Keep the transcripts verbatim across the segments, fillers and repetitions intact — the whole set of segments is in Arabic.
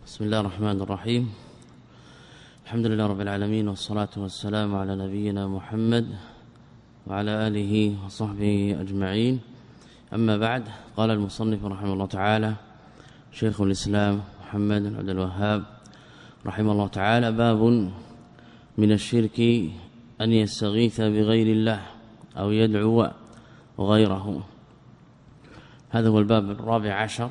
بسم الله الرحمن الرحيم. الحمد لله رب العالمين، والصلاة والسلام على نبينا محمد وعلى آله وصحبه أجمعين. أما بعد، قال المصنف رحمه الله تعالى شيخ الإسلام محمد بن عبد الوهاب رحمه الله تعالى: باب من الشرك أن يستغيث بغير الله أو يدعو غيره. هذا هو الباب الرابع عشر،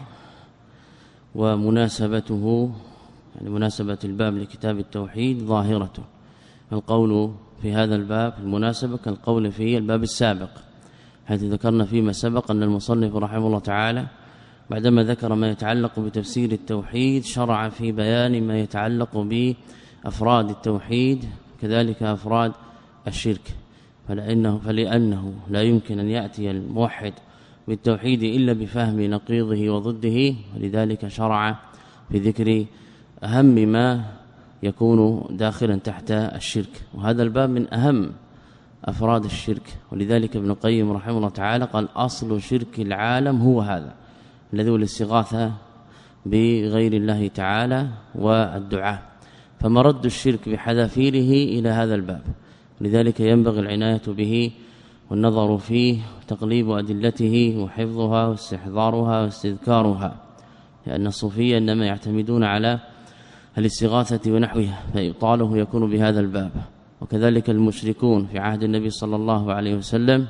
ومناسبته يعني مناسبة الباب لكتاب التوحيد ظاهرته. القول في هذا الباب المناسبة كالقول في الباب السابق، حيث ذكرنا فيما سبق أن المصنف رحمه الله تعالى بعدما ذكر ما يتعلق بتفسير التوحيد شرع في بيان ما يتعلق بأفراد التوحيد كذلك أفراد الشرك، فلأنه, فلأنه لا يمكن أن يأتي الموحد بالتوحيد إلا بفهم نقيضه وضده، ولذلك شرع في ذكر أهم ما يكون داخلا تحت الشرك. وهذا الباب من أهم أفراد الشرك، ولذلك ابن القيم رحمه الله تعالى قال: أصل شرك العالم هو هذا الذي هو الاستغاثة بغير الله تعالى والدعاء، فمرد الشرك بحذافيره إلى هذا الباب، لذلك ينبغي العناية به والنظر فيه وتقليب أدلته وحفظها واستحضارها واستذكارها، لأن الصوفية إنما يعتمدون على الاستغاثة ونحوها، فإبطاله يكون بهذا الباب. وكذلك المشركون في عهد النبي صلى الله عليه وسلم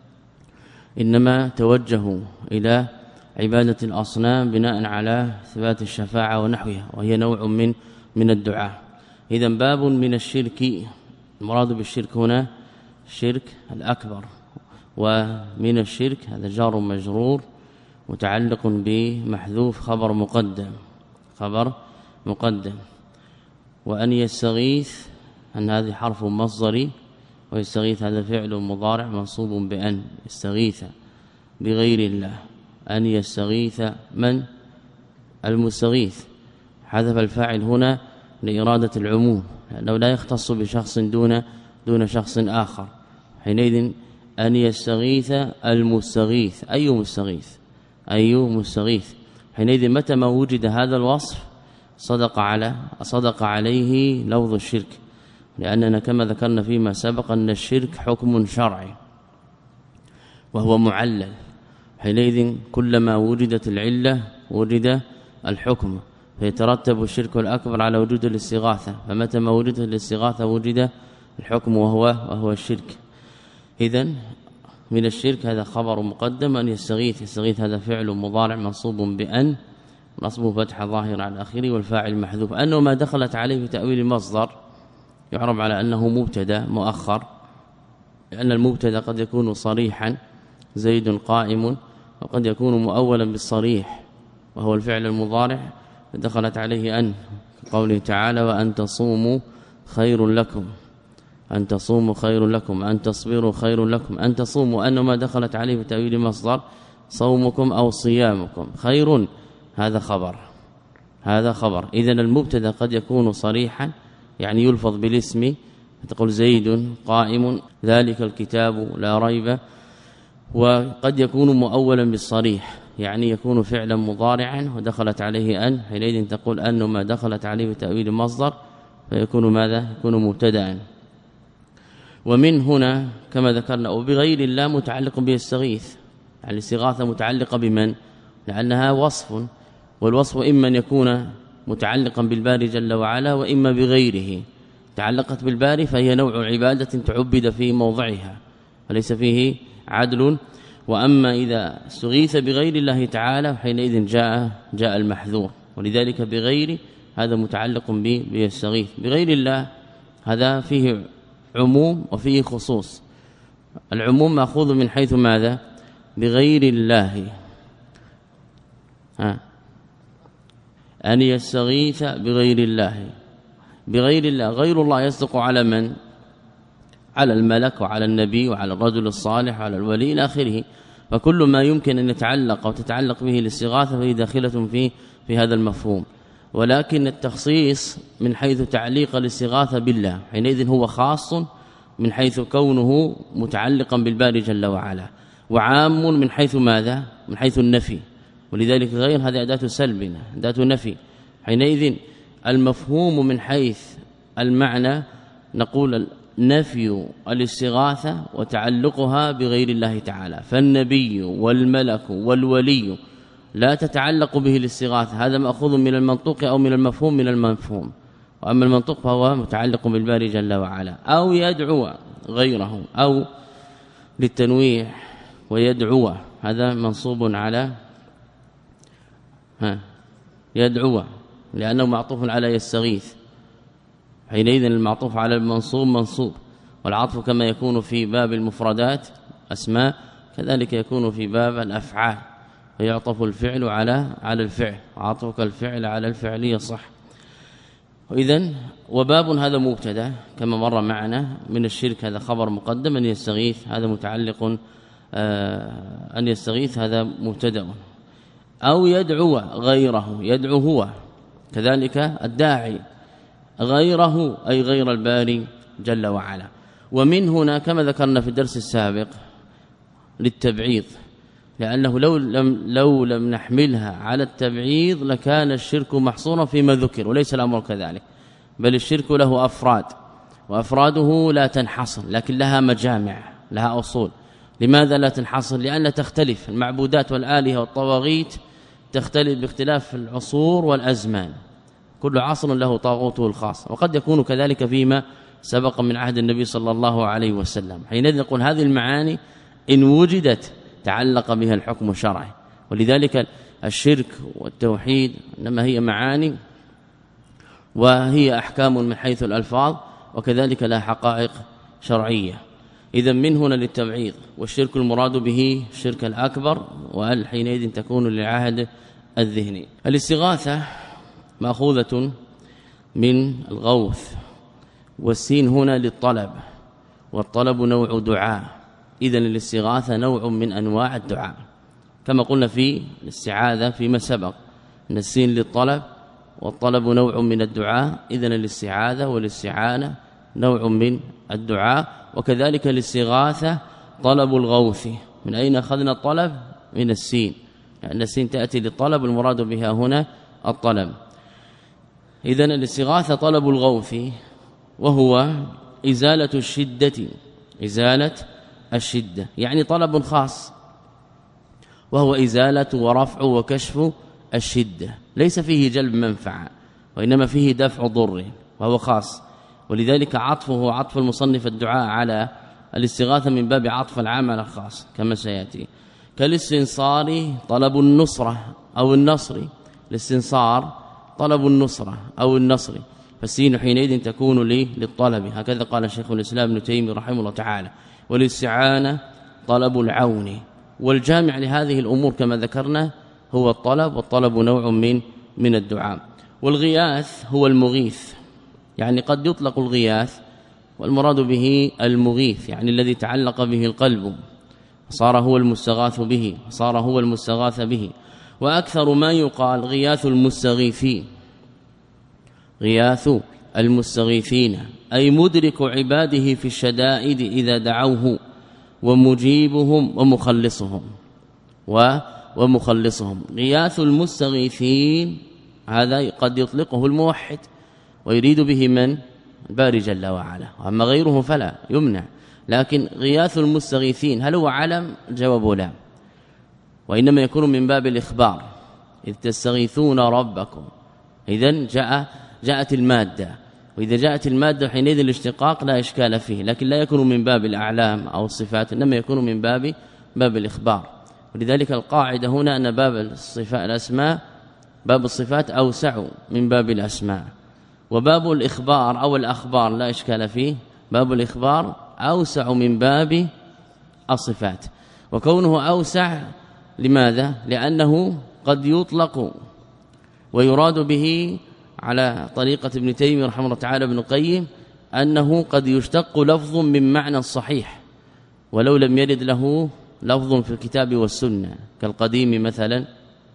إنما توجهوا إلى عبادة الأصنام بناء على ثبات الشفاعة ونحوها، وهي نوع من من الدعاء. إذن باب من الشرك، المراد بالشرك هنا الشرك الأكبر، ومن الشرك هذا جار مجرور متعلق بمحذوف خبر مقدم خبر مقدم وأن يستغيث أن هذه حرف مصدري، ويستغيث هذا فعل مضارع منصوب بأن يستغيث بغير الله. أن يستغيث من؟ المستغيث، حذف الفاعل هنا لإرادة العموم، لأنه لا يختص بشخص دون دون شخص آخر. حينئذ أن يستغيث المستغيث، أي مستغيث أي مستغيث حينئذ متى ما وجد هذا الوصف صدق على صدق عليه لفظ الشرك، لأننا كما ذكرنا فيما سبق أن الشرك حكم شرعي وهو معلل، حينئذ كلما وجدت العلة وجد الحكم، فيترتب الشرك الأكبر على وجود الاستغاثة، فمتى ما وجدت الاستغاثة وجد الحكم وهو وهو الشرك. إذن من الشرك هذا خبر مقدم، أن يستغيث يستغيث هذا فعل مضارع منصوب بأن، نصبه فتح ظاهر على آخره والفاعل محذوف، أنه ما دخلت عليه في تأويل المصدر يعرب على أنه مبتدا مؤخر، لأن المبتدا قد يكون صريحا زيد قائم، وقد يكون مؤولا بالصريح وهو الفعل المضارع دخلت عليه أن، قوله تعالى: وأن تصوموا خير لكم، أن تصوموا خير لكم، أن تصبروا خير لكم. أن تصوموا أنه ما دخلت عليه في تأويل مصدر صومكم أو صيامكم، خير هذا خبر هذا خبر إذن المبتدا قد يكون صريحا يعني يلفظ بالاسم، تقول زيد قائم، ذلك الكتاب لا ريب، وقد يكون مؤولا بالصريح يعني يكون فعلا مضارعا ودخلت عليه أن، حينئذ تقول أنه ما دخلت عليه بتأويل مصدر فيكون ماذا؟ يكون مبتدا. ومن هنا كما ذكرنا وبغير الله متعلق بالتستغيث، يعني الاستغاثة متعلقة بمن؟ لأنها وصف، والوصف إما أن يكون متعلقا بالباري جل وعلا وإما بغيره. تعلقت بالباري فهي نوع عبادة تعبد في موضعها وليس فيه عدل، وأما إذا استغيث بغير الله تعالى حينئذ جاء جاء المحذور، ولذلك بغير هذا متعلق بيستغيث. بغير الله هذا فيه عموم وفيه خصوص، العموم مأخوذ من حيث ماذا؟ بغير الله، ها أن يستغيث بغير الله. بغير الله غير الله يصدق على من؟ على الملك وعلى النبي وعلى الرجل الصالح وعلى الولي إلى آخره، فكل ما يمكن أن يتعلق أو تتعلق به الاستغاثة فهي داخلة في في هذا المفهوم. ولكن التخصيص من حيث تعليق الاستغاثة بالله حينئذ هو خاص من حيث كونه متعلقا بالباري جل وعلا، وعام من حيث ماذا؟ من حيث النفي، ولذلك غير هذه أداة سلب أداة نفي، حينئذ المفهوم من حيث المعنى نقول نفي الاستغاثة وتعلقها بغير الله تعالى، فالنبي والملك والولي لا تتعلق به الاستغاثة، هذا مأخوذ من المنطوق أو من المفهوم من المفهوم، وأما المنطوق فهو متعلق بالباري جل وعلا. أو يدعو غيره، أو للتنويع ويدعو هذا منصوب على ها يدعو لأنه معطوف على يستغيث، حينئذ المعطوف على المنصوب منصوب، والعطف كما يكون في باب المفردات أسماء كذلك يكون في باب الأفعال، فيعطف الفعل على على الفعل، عطفك الفعل على الفعل يصح. وإذن وباب هذا مبتدا كما مر معنا، من الشرك هذا خبر مقدم، أن يستغيث هذا متعلق آه أن يستغيث هذا مبتدا. أو يدعو غيره، يدعو هو كذلك الداعي، غيره أي غير الباري جل وعلا. ومن هنا كما ذكرنا في الدرس السابق للتبعيض، لأنه لو لم لو لم نحملها على التبعيض لكان الشرك محصورا فيما ذكر، وليس الأمر كذلك، بل الشرك له أفراد، وأفراده لا تنحصر لكن لها مجامع، لها أصول. لماذا لا تنحصر؟ لأن تختلف المعبودات والآلهة والطواغيت، تختلف باختلاف العصور والأزمان، كل عصر له طاغوته الخاص، وقد يكون كذلك فيما سبق من عهد النبي صلى الله عليه وسلم. حينئذ نقول هذه المعاني إن وجدت تعلق بها الحكم الشرعي، ولذلك الشرك والتوحيد إنما هي معاني وهي أحكام من حيث الألفاظ، وكذلك لها حقائق شرعية. إذا من هنا للتبعيض، والشرك المراد به الشرك الأكبر، وحينئذ تكون للعهد الذهني. الاستغاثة مأخوذة من الغوث، والسين هنا للطلب، والطلب نوع دعاء، إذن الاستغاثة نوع من أنواع الدعاء، كما قلنا في الاستعاذة فيما سبق أن السين للطلب والطلب نوع من الدعاء، إذن الاستعاذة والاستعانة نوع من الدعاء. وكذلك الاستغاثة طلب الغوث. من أين أخذنا الطلب؟ من السين، لأن السين تأتي للطلب، المراد بها هنا الطلب. إذن الاستغاثة طلب الغوث، وهو إزالة الشدة، إزالة الشدة يعني طلب خاص، وهو إزالة ورفع وكشف الشدة، ليس فيه جلب منفعة وإنما فيه دفع ضر، وهو خاص. ولذلك عطفه عطف المصنف الدعاء على الاستغاثة من باب عطف العام على الخاص كما سيأتي. كالاستنصار طلب النصرة أو النصر، الاستنصار طلب النصرة أو النصر، فالسين حينئذ تكون لي للطلب، هكذا قال شيخ الإسلام ابن تيمية رحمه الله تعالى. والاستعانة طلب العون، والجامع لهذه الأمور كما ذكرنا هو الطلب، والطلب نوع من من الدعاء. والغياث هو المغيث، يعني قد يطلق الغياث والمراد به المغيث، يعني الذي تعلق به القلب، صار هو المستغاث به، صار هو المستغاث به. وأكثر ما يقال غياث المستغيثين، غياث المستغيثين أي مدرك عباده في الشدائد إذا دعوه، ومجيبهم ومخلصهم ومخلصهم. غياث المستغيثين هذا قد يطلقه الموحد ويريد به من؟ الباري جل وعلا، أما غيره فلا يمنع. لكن غياث المستغيثين هل هو علم؟ الجواب لا، وإنما يكون من باب الإخبار، إذ تستغيثون ربكم. إذن جاء جاءت المادة، وإذا جاءت المادة حينئذ الاشتقاق لا إشكال فيه، لكن لا يكون من باب الأعلام أو الصفات، إنما يكون من باب باب الإخبار. ولذلك القاعدة هنا أن باب الصفات الأسماء باب الصفات أوسع من باب الأسماء، وباب الإخبار أو الأخبار لا إشكال فيه، باب الإخبار أوسع من باب الصفات. وكونه أوسع لماذا؟ لأنه قد يطلق ويراد به على طريقة ابن تيمية رحمه الله تعالى ابن القيم أنه قد يشتق لفظ من معنى الصحيح ولو لم يرد له لفظ في الكتاب والسنة كالقديم مثلا،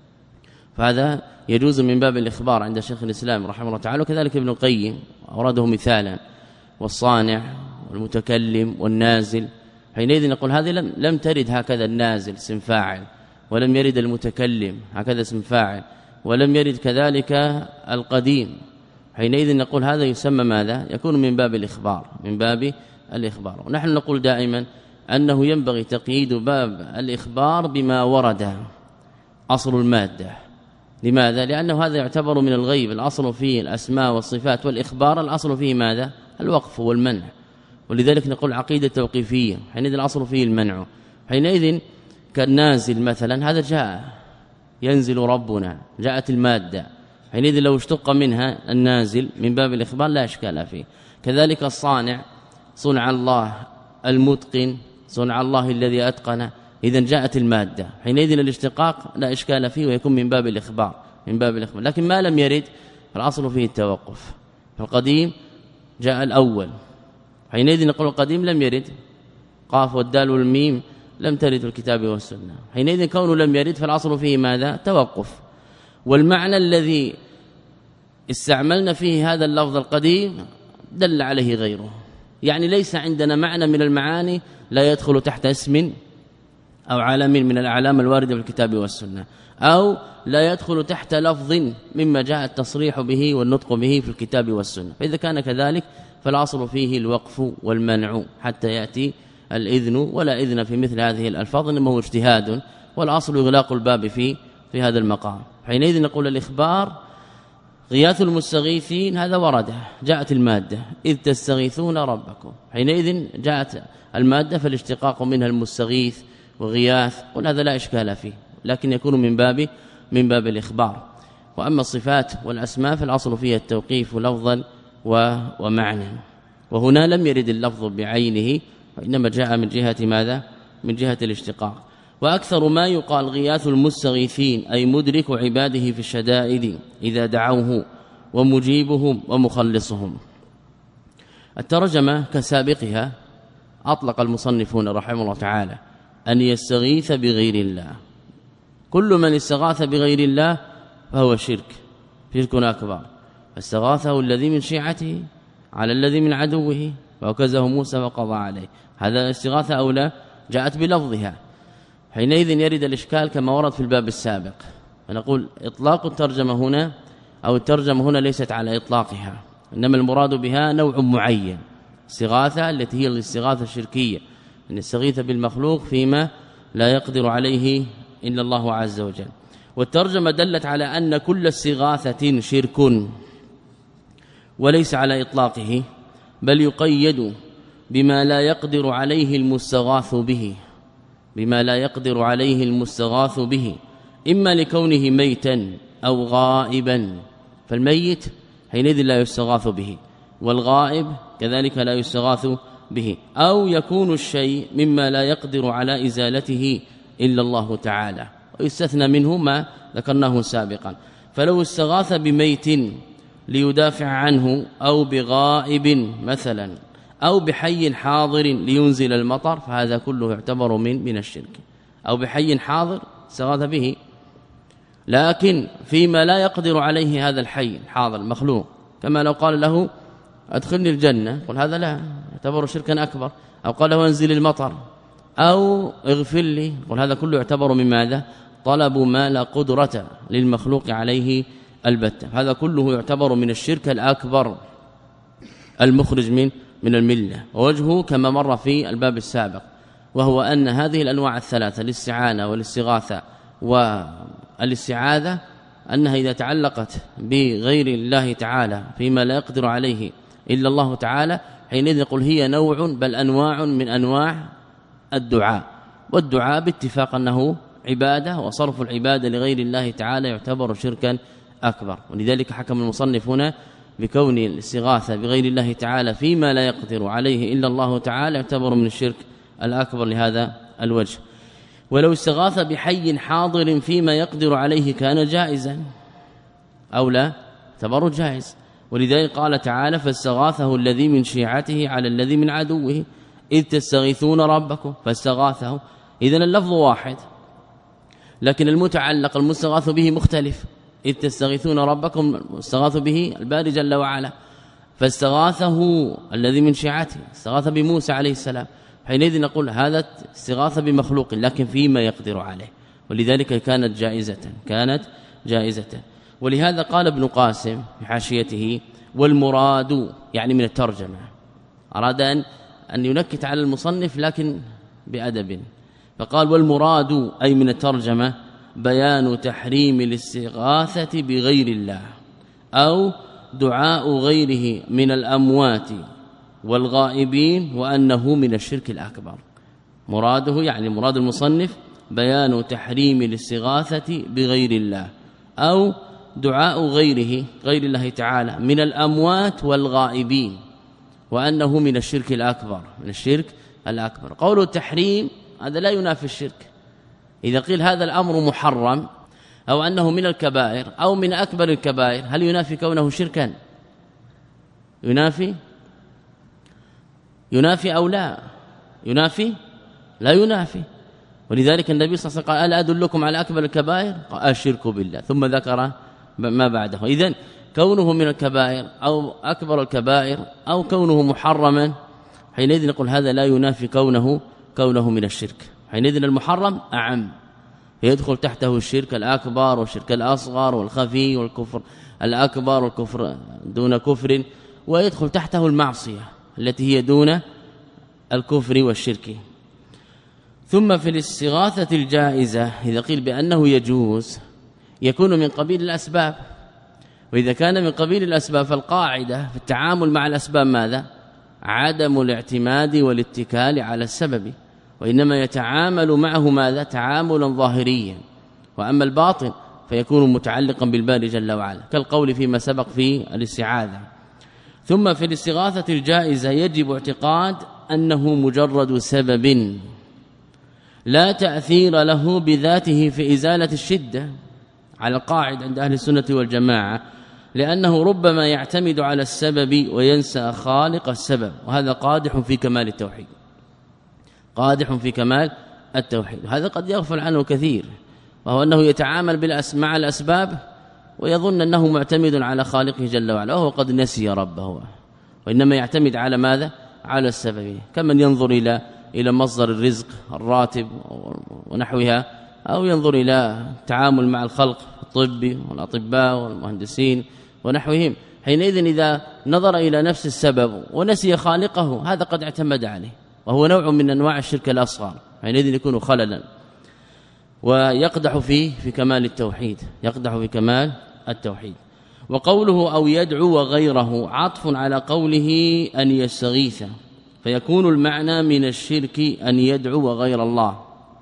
فهذا يجوز من باب الإخبار عند شيخ الإسلام رحمه الله تعالى. وكذلك ابن القيم أوراده مثالا، والصانع والمتكلم والنازل، حينئذ نقول هذه لم, لم ترد هكذا النازل اسم فاعل، ولم يرد المتكلم هكذا اسم فاعل، ولم يرد كذلك القديم، حينئذ نقول هذا يسمى ماذا؟ يكون من باب الإخبار، من باب الإخبار. ونحن نقول دائما أنه ينبغي تقييد باب الإخبار بما ورد أصل المادة. لماذا؟ لأنه هذا يعتبر من الغيب، الأصل فيه الأسماء والصفات، والإخبار الأصل فيه ماذا؟ الوقف والمنع. ولذلك نقول عقيدة توقيفية، حينئذ الأصل فيه المنع. حينئذ كالنازل مثلا هذا جاء، ينزل ربنا، جاءت المادة، حينئذ لو اشتق منها النازل من باب الإخبار لا إشكال فيه. كذلك الصانع، صنع الله، المتقن، صنع الله الذي أتقن، إذا جاءت المادة، حينئذ الاشتقاق لا إشكال فيه ويكون من باب الإخبار، من باب الإخبار. لكن ما لم يرد فالأصل فيه التوقف. فالقديم جاء الأول، حينئذ نقول القديم لم يرد، قاف والدال والميم لم ترد الكتاب والسنة، حينئذ كونه لم يرد فالأصل فيه ماذا؟ توقف. والمعنى الذي استعملنا فيه هذا اللفظ القديم دل عليه غيره، يعني ليس عندنا معنى من المعاني لا يدخل تحت اسم أو علم من الأعلام الواردة في الكتاب والسنة، أو لا يدخل تحت لفظ مما جاء التصريح به والنطق به في الكتاب والسنة. فإذا كان كذلك فالأصل فيه الوقف والمنع حتى يأتي الإذن، ولا إذن في مثل هذه الألفاظ إنما هو اجتهاد، والأصل إغلاق الباب في في هذا المقام. حينئذ نقول الإخبار غياث المستغيثين هذا ورده، جاءت المادة إذ تستغيثون ربكم، حينئذ جاءت المادة فالاشتقاق منها المستغيث وغياث، وهذا لا إشكال فيه، لكن يكون من باب من باب الإخبار. وأما الصفات والأسماء فالأصل فيها التوقيف لفظا ومعنى. وهنا لم يرد اللفظ بعينه، وإنما جاء من جهة ماذا؟ من جهة الاشتقاق. وأكثر ما يقال غياث المستغيثين أي مدرك عباده في الشدائد إذا دعوه ومجيبهم ومخلصهم. الترجمة كسابقها أطلق المصنفون رحمه الله تعالى أن يستغيث بغير الله. كل من استغاث بغير الله فهو شرك، شرك أكبر. فاستغاثه الذي من شيعته على الذي من عدوه وكزه موسى وقضى عليه، هذا استغاثة أو لا؟ جاءت بلفظها، حينئذ يرد الإشكال كما ورد في الباب السابق. فنقول إطلاق الترجمة هنا أو الترجمة هنا ليست على إطلاقها، إنما المراد بها نوع معين، استغاثة التي هي الاستغاثة الشركية، أن يستغيث بالمخلوق فيما لا يقدر عليه إلا الله عز وجل. والترجمة دلت على أن كل استغاثة شرك، وليس على إطلاقه، بل يقيد بما لا يقدر عليه المستغاث به، بما لا يقدر عليه المستغاث به، إما لكونه ميتا أو غائبا، فالميت حينئذ لا يستغاث به، والغائب كذلك لا يستغاث به، أو يكون الشيء مما لا يقدر على إزالته إلا الله تعالى، ويستثنى منه ما ذكرناه سابقا. فلو استغاث بميت ليدافع عنه، أو بغائب مثلا، أو بحي حاضر لينزل المطر، فهذا كله يعتبر من من الشرك. أو بحي حاضر استغاث به، لكن فيما لا يقدر عليه هذا الحي الحاضر مخلوق، كما لو قال له أدخلني الجنة، قل هذا لا يعتبر شركا أكبر. أو قال له انزل المطر، أو اغفر لي، قل هذا كله يعتبر من ماذا؟ طلب ما لا قدرة للمخلوق عليه البتة، هذا كله يعتبر من الشرك الأكبر المخرج من من الملة. ووجهه كما مر في الباب السابق، وهو أن هذه الأنواع الثلاثة، الاستعانة والاستغاثة والاستعاذة، أنها إذا تعلقت بغير الله تعالى فيما لا يقدر عليه إلا الله تعالى، حينئذ نقول هي نوع بل أنواع من أنواع الدعاء. والدعاء باتفاق أنه عبادة، وصرف العبادة لغير الله تعالى يعتبر شركا أكبر. ولذلك حكم المصنف هنا بكون الاستغاثة بغير الله تعالى فيما لا يقدر عليه إلا الله تعالى يعتبر من الشرك الأكبر لهذا الوجه. ولو استغاث بحي حاضر فيما يقدر عليه كان جائزا أو لا؟ اعتبره جائز. ولذلك قال تعالى فاستغاثه الذي من شيعته على الذي من عدوه إذ تستغيثون ربكم فاستغاثه. إذن اللفظ واحد، لكن المتعلق المستغاث به مختلف. إذ تستغيثون ربكم استغاث به الباري جل وعلا، فاستغاثه الذي من شيعته استغاث بموسى عليه السلام، حينئذ نقول هذا استغاثة بمخلوق لكن فيما يقدر عليه، ولذلك كانت جائزة كانت جائزة. ولهذا قال ابن قاسم في حاشيته والمراد يعني من الترجمة، أراد أن أن ينكت على المصنف لكن بأدب، فقال والمراد أي من الترجمة بيان تحريم الاستغاثة بغير الله أو دعاء غيره من الأموات والغائبين وأنه من الشرك الأكبر. مراده يعني مراد المصنف بيان تحريم الاستغاثة بغير الله أو دعاء غيره غير الله تعالى من الأموات والغائبين وأنه من الشرك الأكبر، من الشرك الأكبر. قول التحريم هذا لا ينافي الشرك. إذا قيل هذا الأمر محرم أو أنه من الكبائر أو من أكبر الكبائر، هل ينافي كونه شركا؟ ينافي ينافي أو لا ينافي؟ لا ينافي. ولذلك النبي صلى الله عليه وسلم قال ألا أدلكم على أكبر الكبائر؟ قال الشرك بالله، ثم ذكر ما بعده. إذن كونه من الكبائر أو أكبر الكبائر أو كونه محرما، حينئذ نقول هذا لا ينافي كونه كونه من الشرك. حينئذ المحرم أعم، يدخل تحته الشرك الأكبر والشرك الأصغر والخفي والكفر الأكبر والكفر دون كفر، ويدخل تحته المعصية التي هي دون الكفر والشرك. ثم في الاستغاثة الجائزة إذا قيل بأنه يجوز يكون من قبيل الأسباب، وإذا كان من قبيل الأسباب فالقاعدة في التعامل مع الأسباب ماذا؟ عدم الاعتماد والاتكال على السبب، وإنما يتعامل معه ماذا؟ تعاملا ظاهريا. وأما الباطن فيكون متعلقا بالباري جل وعلا كالقول فيما سبق في الاستعاذة. ثم في الاستغاثة الجائزة يجب اعتقاد أنه مجرد سبب لا تأثير له بذاته في إزالة الشدة على القاعد عند أهل السنة والجماعة، لأنه ربما يعتمد على السبب وينسى خالق السبب، وهذا قادح في كمال التوحيد، قادح في كمال التوحيد. هذا قد يغفل عنه كثير، وهو أنه يتعامل مع الأسباب ويظن أنه معتمد على خالقه جل وعلا، وهو قد نسي ربه، وإنما يعتمد على ماذا؟ على السبب، كمن ينظر إلى إلى مصدر الرزق الراتب ونحوها، أو ينظر إلى التعامل مع الخلق الطبي والأطباء والمهندسين ونحوهم. حينئذ إذا نظر إلى نفس السبب ونسي خالقه هذا قد اعتمد عليه، وهو نوع من أنواع الشرك الأصغر، حينئذ يكون خللا ويقدح فيه في كمال التوحيد، يقدح في كمال التوحيد. وقوله أو يدعو غيره عطف على قوله أن يستغيث، فيكون المعنى من الشرك أن يدعو غير الله،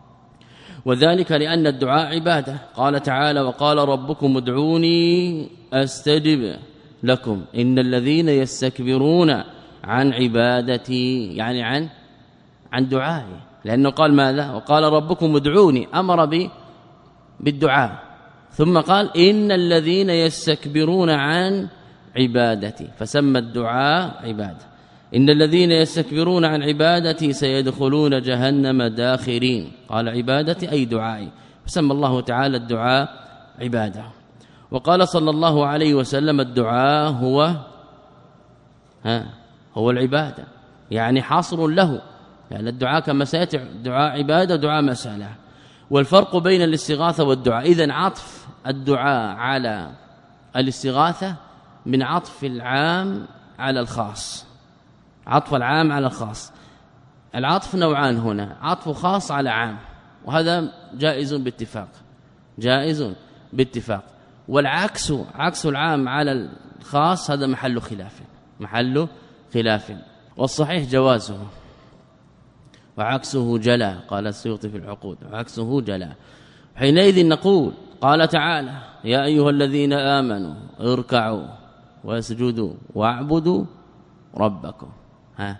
وذلك لأن الدعاء عبادة. قال تعالى وقال ربكم ادعوني أستجب لكم إن الذين يستكبرون عن عبادتي، يعني عن عن دعائي، لأنه قال ماذا؟ وقال ربكم ادعوني، أمر بالدعاء، ثم قال إن الذين يستكبرون عن عبادتي، فسمى الدعاء عبادة. إن الذين يستكبرون عن عبادتي سيدخلون جهنم داخرين، قال عبادتي أي دعائي، فسمى الله تعالى الدعاء عبادة. وقال صلى الله عليه وسلم الدعاء هو ها هو العبادة، يعني حاصر له، يعني الدعاء كما سيأتي دعاء عبادة دعاء مسألة. والفرق بين الاستغاثة والدعاء، إذن عطف الدعاء على الاستغاثة من عطف العام على الخاص، عطف العام على الخاص. العطف نوعان هنا، عطف خاص على عام، وهذا جائز باتفاق، جائز باتفاق. والعكس عكس العام على الخاص هذا محل خلاف، محل خلاف، والصحيح جوازه، وعكسه جلا، قال السيوطي في العقود، وعكسه جلا. حينئذ نقول قال تعالى يا أيها الذين آمنوا اركعوا واسجدوا واعبدوا ربكم، ها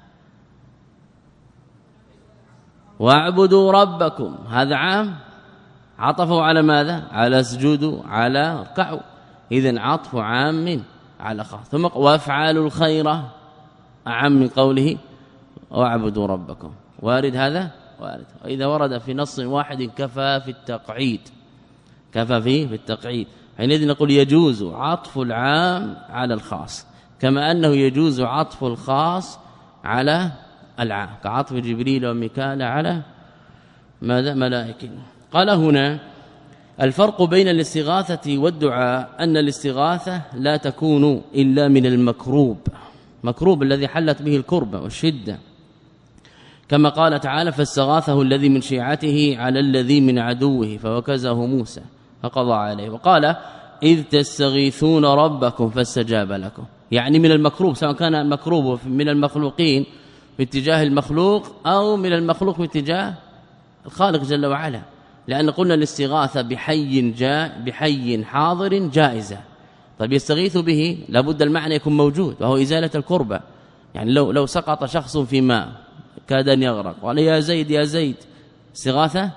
واعبدوا ربكم، هذا عام، عطفوا على ماذا؟ على اسجدوا، على اركعوا، إذن عطف عام على خاص. ثم وافعلوا الخير أعم من قوله واعبدوا ربكم، وارد هذا؟ وارد. وإذا ورد في نص واحد كفى في التقعيد، كفى فيه في التقعيد. حينئذ نقول يجوز عطف العام على الخاص، كما أنه يجوز عطف الخاص على العام، كعطف جبريل وميكال على ماذا؟ ملائكة. قال هنا الفرق بين الاستغاثة والدعاء أن الاستغاثة لا تكون إلا من المكروب، مكروب الذي حلت به الكربة والشدة، كما قال تعالى فاستغاثه الذي من شيعته على الذي من عدوه فوكزه موسى فقضى عليه. وقال إذ تستغيثون ربكم فاستجاب لكم، يعني من المكروب، سواء كان المكروب من المخلوقين باتجاه المخلوق أو من المخلوق باتجاه الخالق جل وعلا، لأن قلنا الاستغاثة بحي جاء بحي حاضر جائزة. طيب يستغيث به لابد المعنى يكون موجود وهو إزالة الكربة، يعني لو لو سقط شخص في ماء كاد أن يغرق قال يا زيد يا زيد، استغاثة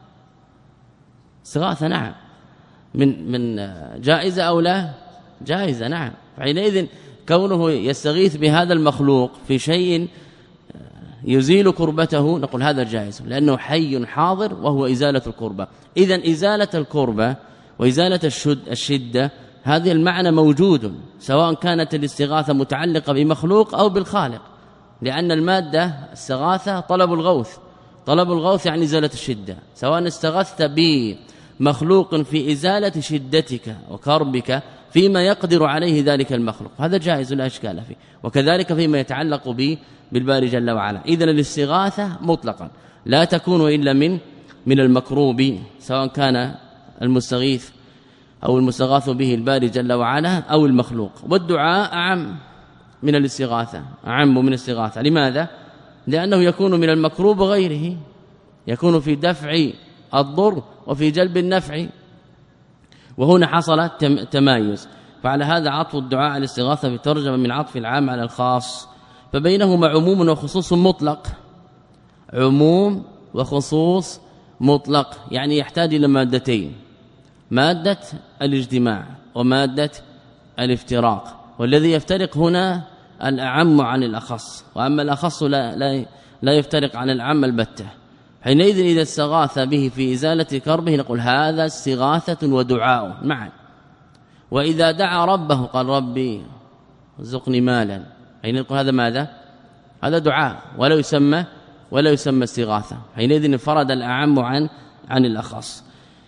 استغاثة نعم، من من جائزة أو لا جائزة نعم. فحينئذ كونه يستغيث بهذا المخلوق في شيء يزيل كربته نقول هذا جائز، لأنه حي حاضر وهو إزالة الكربة. إذن إزالة الكربة وإزالة الشد الشدة هذه المعنى موجود، سواء كانت الاستغاثة متعلقة بمخلوق أو بالخالق، لأن المادة استغاثة طلب الغوث، طلب الغوث يعني إزالة الشدة، سواء استغثت بمخلوق في إزالة شدتك وكربك فيما يقدر عليه ذلك المخلوق هذا جائز لا إشكال فيه، وكذلك فيما يتعلق به بالباري جل وعلا. إذن الاستغاثة مطلقا لا تكون إلا من من المكروب، سواء كان المستغيث أو المستغاث به الباري جل وعلا أو المخلوق. والدعاء أعم من الاستغاثة، أعم من الاستغاثة. لماذا؟ لأنه يكون من المكروب وغيره، يكون في دفع الضر وفي جلب النفع، وهنا حصل تمايز. فعلى هذا عطف الدعاء على الاستغاثة بترجمة من عطف العام على الخاص، فبينهما عموم وخصوص مطلق، عموم وخصوص مطلق، يعني يحتاج إلى مادتين، مادة الاجتماع ومادة الافتراق، والذي يفترق هنا الأعم عن الأخص، وأما الأخص لا, لا, لا يفترق عن العام البتة. حينئذ إذا استغاث به في إزالة كربه نقول هذا استغاثة ودعاء معا. وإذا دعا ربه قال ربي ارزقني مالا، حينئذ نقول هذا ماذا؟ هذا دعاء ولا يسمى ولا يسمى استغاثة. حينئذ انفرد الأعم عن عن الأخص.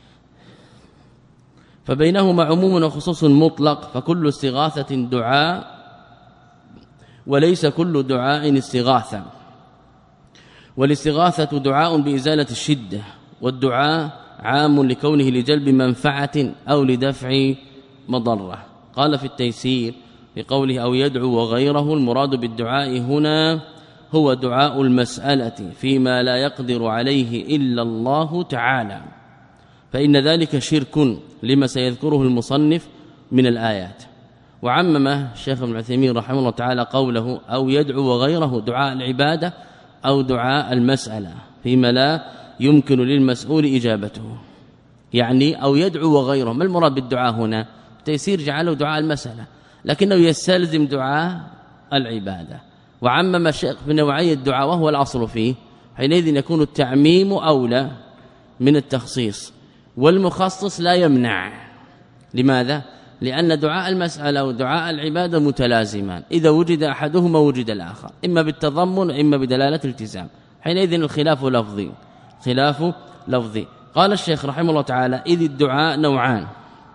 فبينهما عموم وخصوص مطلق، فكل استغاثة دعاء وليس كل دعاء استغاثة. والاستغاثة دعاء بإزالة الشدة، والدعاء عام لكونه لجلب منفعة أو لدفع مضرة. قال في التيسير بقوله أو يدعو وغيره، المراد بالدعاء هنا هو دعاء المسألة فيما لا يقدر عليه إلا الله تعالى، فإن ذلك شرك لما سيذكره المصنف من الآيات. وعمم الشيخ ابن عثيمين رحمه الله تعالى قوله أو يدعو وغيره دعاء العبادة أو دعاء المسألة فيما لا يمكن للمسؤول إجابته، يعني أو يدعو وغيره. ما المراد بالدعاء هنا؟ تيسير جعله دعاء المسألة، لكنه يستلزم دعاء العبادة. وعمم الشيخ بنوعي الدعاء وهو الأصل فيه، حينئذ يكون التعميم أولى من التخصيص، والمخصص لا يمنع. لماذا؟ لأن دعاء المسألة ودعاء العبادة متلازمان، إذا وجد أحدهما وجد الآخر، إما بالتضمن إما بدلالة الالتزام. حينئذ الخلاف لفظي، خلاف لفظي. قال الشيخ رحمه الله تعالى إذ الدعاء نوعان،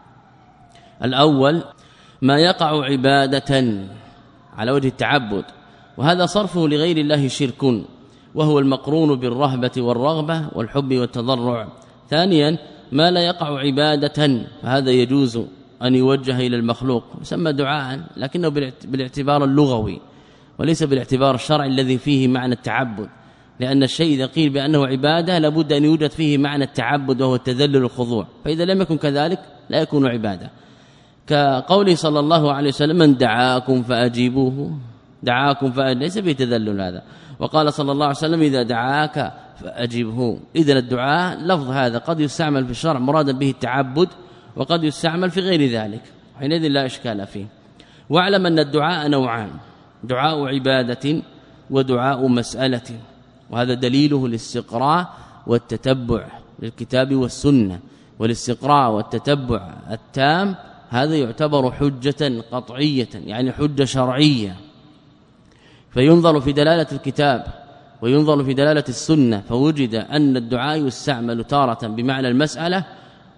الأول ما يقع عبادة على وجه التعبد، وهذا صرفه لغير الله شرك، وهو المقرون بالرهبة والرغبة والحب والتضرع. ثانيا ما لا يقع عبادة، فهذا يجوز أن يوجه إلى المخلوق، يسمى دعاء لكنه بالاعتبار اللغوي وليس بالاعتبار الشرعي الذي فيه معنى التعبد، لأن الشيء إذا قيل بأنه عبادة لابد أن يوجد فيه معنى التعبد وهو التذلل الخضوع، فإذا لم يكن كذلك لا يكون عبادة. كقوله صلى الله عليه وسلم من دعاكم فأجيبوه، دعاكم فأجيبوه ليس به تذلل هذا. وقال صلى الله عليه وسلم إذا دعاك فأجيبه. إذن الدعاء لفظ هذا قد يستعمل في الشرع مرادا به التعبد، وقد يستعمل في غير ذلك، حينئذ لا إشكال فيه. واعلم أن الدعاء نوعان، دعاء عبادة ودعاء مسألة، وهذا دليله الاستقراء والتتبع للكتاب والسنة. والاستقراء والتتبع التام هذا يعتبر حجة قطعية، يعني حجة شرعية، فينظر في دلالة الكتاب وينظر في دلالة السنة، فوجد أن الدعاء يستعمل تارة بمعنى المسألة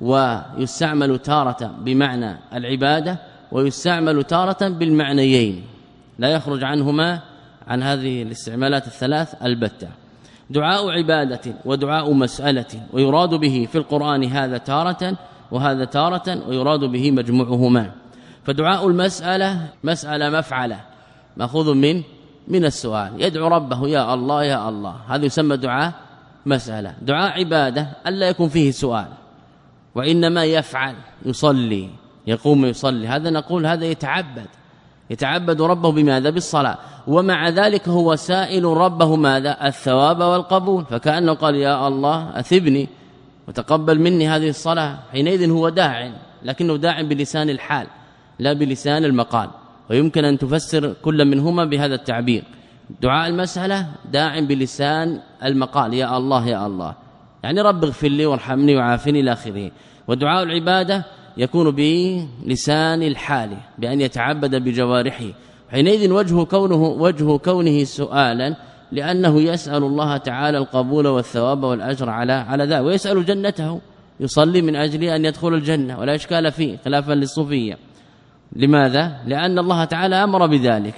ويستعمل تارة بمعنى العبادة ويستعمل تارة بالمعنيين لا يخرج عنهما عن هذه الاستعمالات الثلاث البتة. دعاء عبادة ودعاء مسألة، ويراد به في القرآن هذا تارة وهذا تارة، ويراد به مجموعهما. فدعاء المسألة مسألة مفعلة مأخوذ من من السؤال، يدعو ربه يا الله يا الله، هذا يسمى دعاء مسألة. دعاء عبادة ألا يكون فيه سؤال وإنما يفعل يصلي يقوم يصلي، هذا نقول هذا يتعبد يتعبد ربه بماذا؟ بالصلاة، ومع ذلك هو سائل ربه ماذا؟ الثواب والقبول، فكأنه قال يا الله أثبني وتقبل مني هذه الصلاة. حينئذ هو داع، لكنه داع بلسان الحال لا بلسان المقال، ويمكن أن تفسر كل منهما بهذا التعبير. دعاء المسألة داع بلسان المقال يا الله يا الله، يعني رب اغفر لي وارحمني وعافني إلى آخره. ودعاء العبادة يكون بلسان الحال بأن يتعبد بجوارحه، حينئذ وجه كونه وجه كونه سؤالا لأنه يسأل الله تعالى القبول والثواب والأجر على على ذلك، ويسأل جنته، يصلي من أجل أن يدخل الجنة ولا إشكال فيه خلافا للصوفية. لماذا؟ لأن الله تعالى أمر بذلك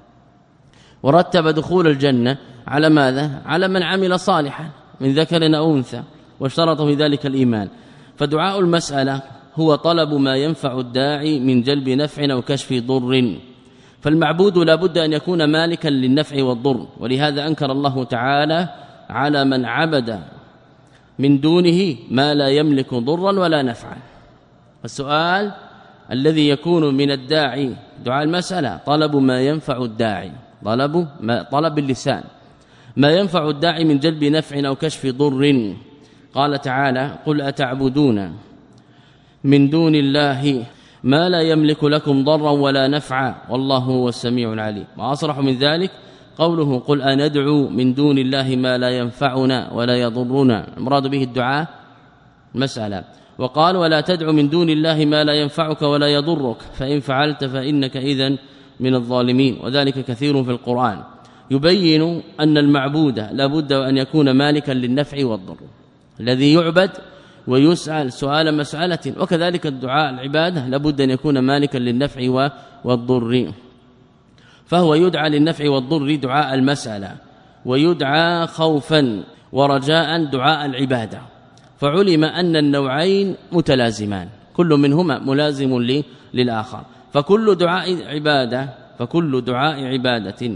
ورتب دخول الجنة على ماذا؟ على من عمل صالحا من ذكر أو أنثى، واشترط في ذلك الإيمان. فدعاء المسألة هو طلب ما ينفع الداعي من جلب نفع أو كشف ضر، فالمعبود لا بد أن يكون مالكا للنفع والضر، ولهذا أنكر الله تعالى على من عبد من دونه ما لا يملك ضرا ولا نفعا. والسؤال الذي يكون من الداعي دعاء المسألة طلب ما ينفع الداعي، طلب ما طلب اللسان ما ينفع الداعي من جلب نفع أو كشف ضر. قال تعالى قل أتعبدون من دون الله ما لا يملك لكم ضرا ولا نفعا والله هو السميع العليم. وأصرح من ذلك قوله قل أندعو من دون الله ما لا ينفعنا ولا يضرنا، المراد به الدعاء مسألة. وقال ولا تدع من دون الله ما لا ينفعك ولا يضرك فإن فعلت فإنك إذن من الظالمين، وذلك كثير في القرآن يبين أن المعبود لا بد أن يكون مالكا للنفع والضر، الذي يعبد ويسأل سؤال مسألة، وكذلك الدعاء العبادة لا بد أن يكون مالكا للنفع والضر، فهو يدعى للنفع والضر دعاء المسألة، ويدعى خوفا ورجاء دعاء العبادة. فعلم أن النوعين متلازمان، كل منهما ملازم للآخر، فكل دعاء عبادة فكل دعاء عبادة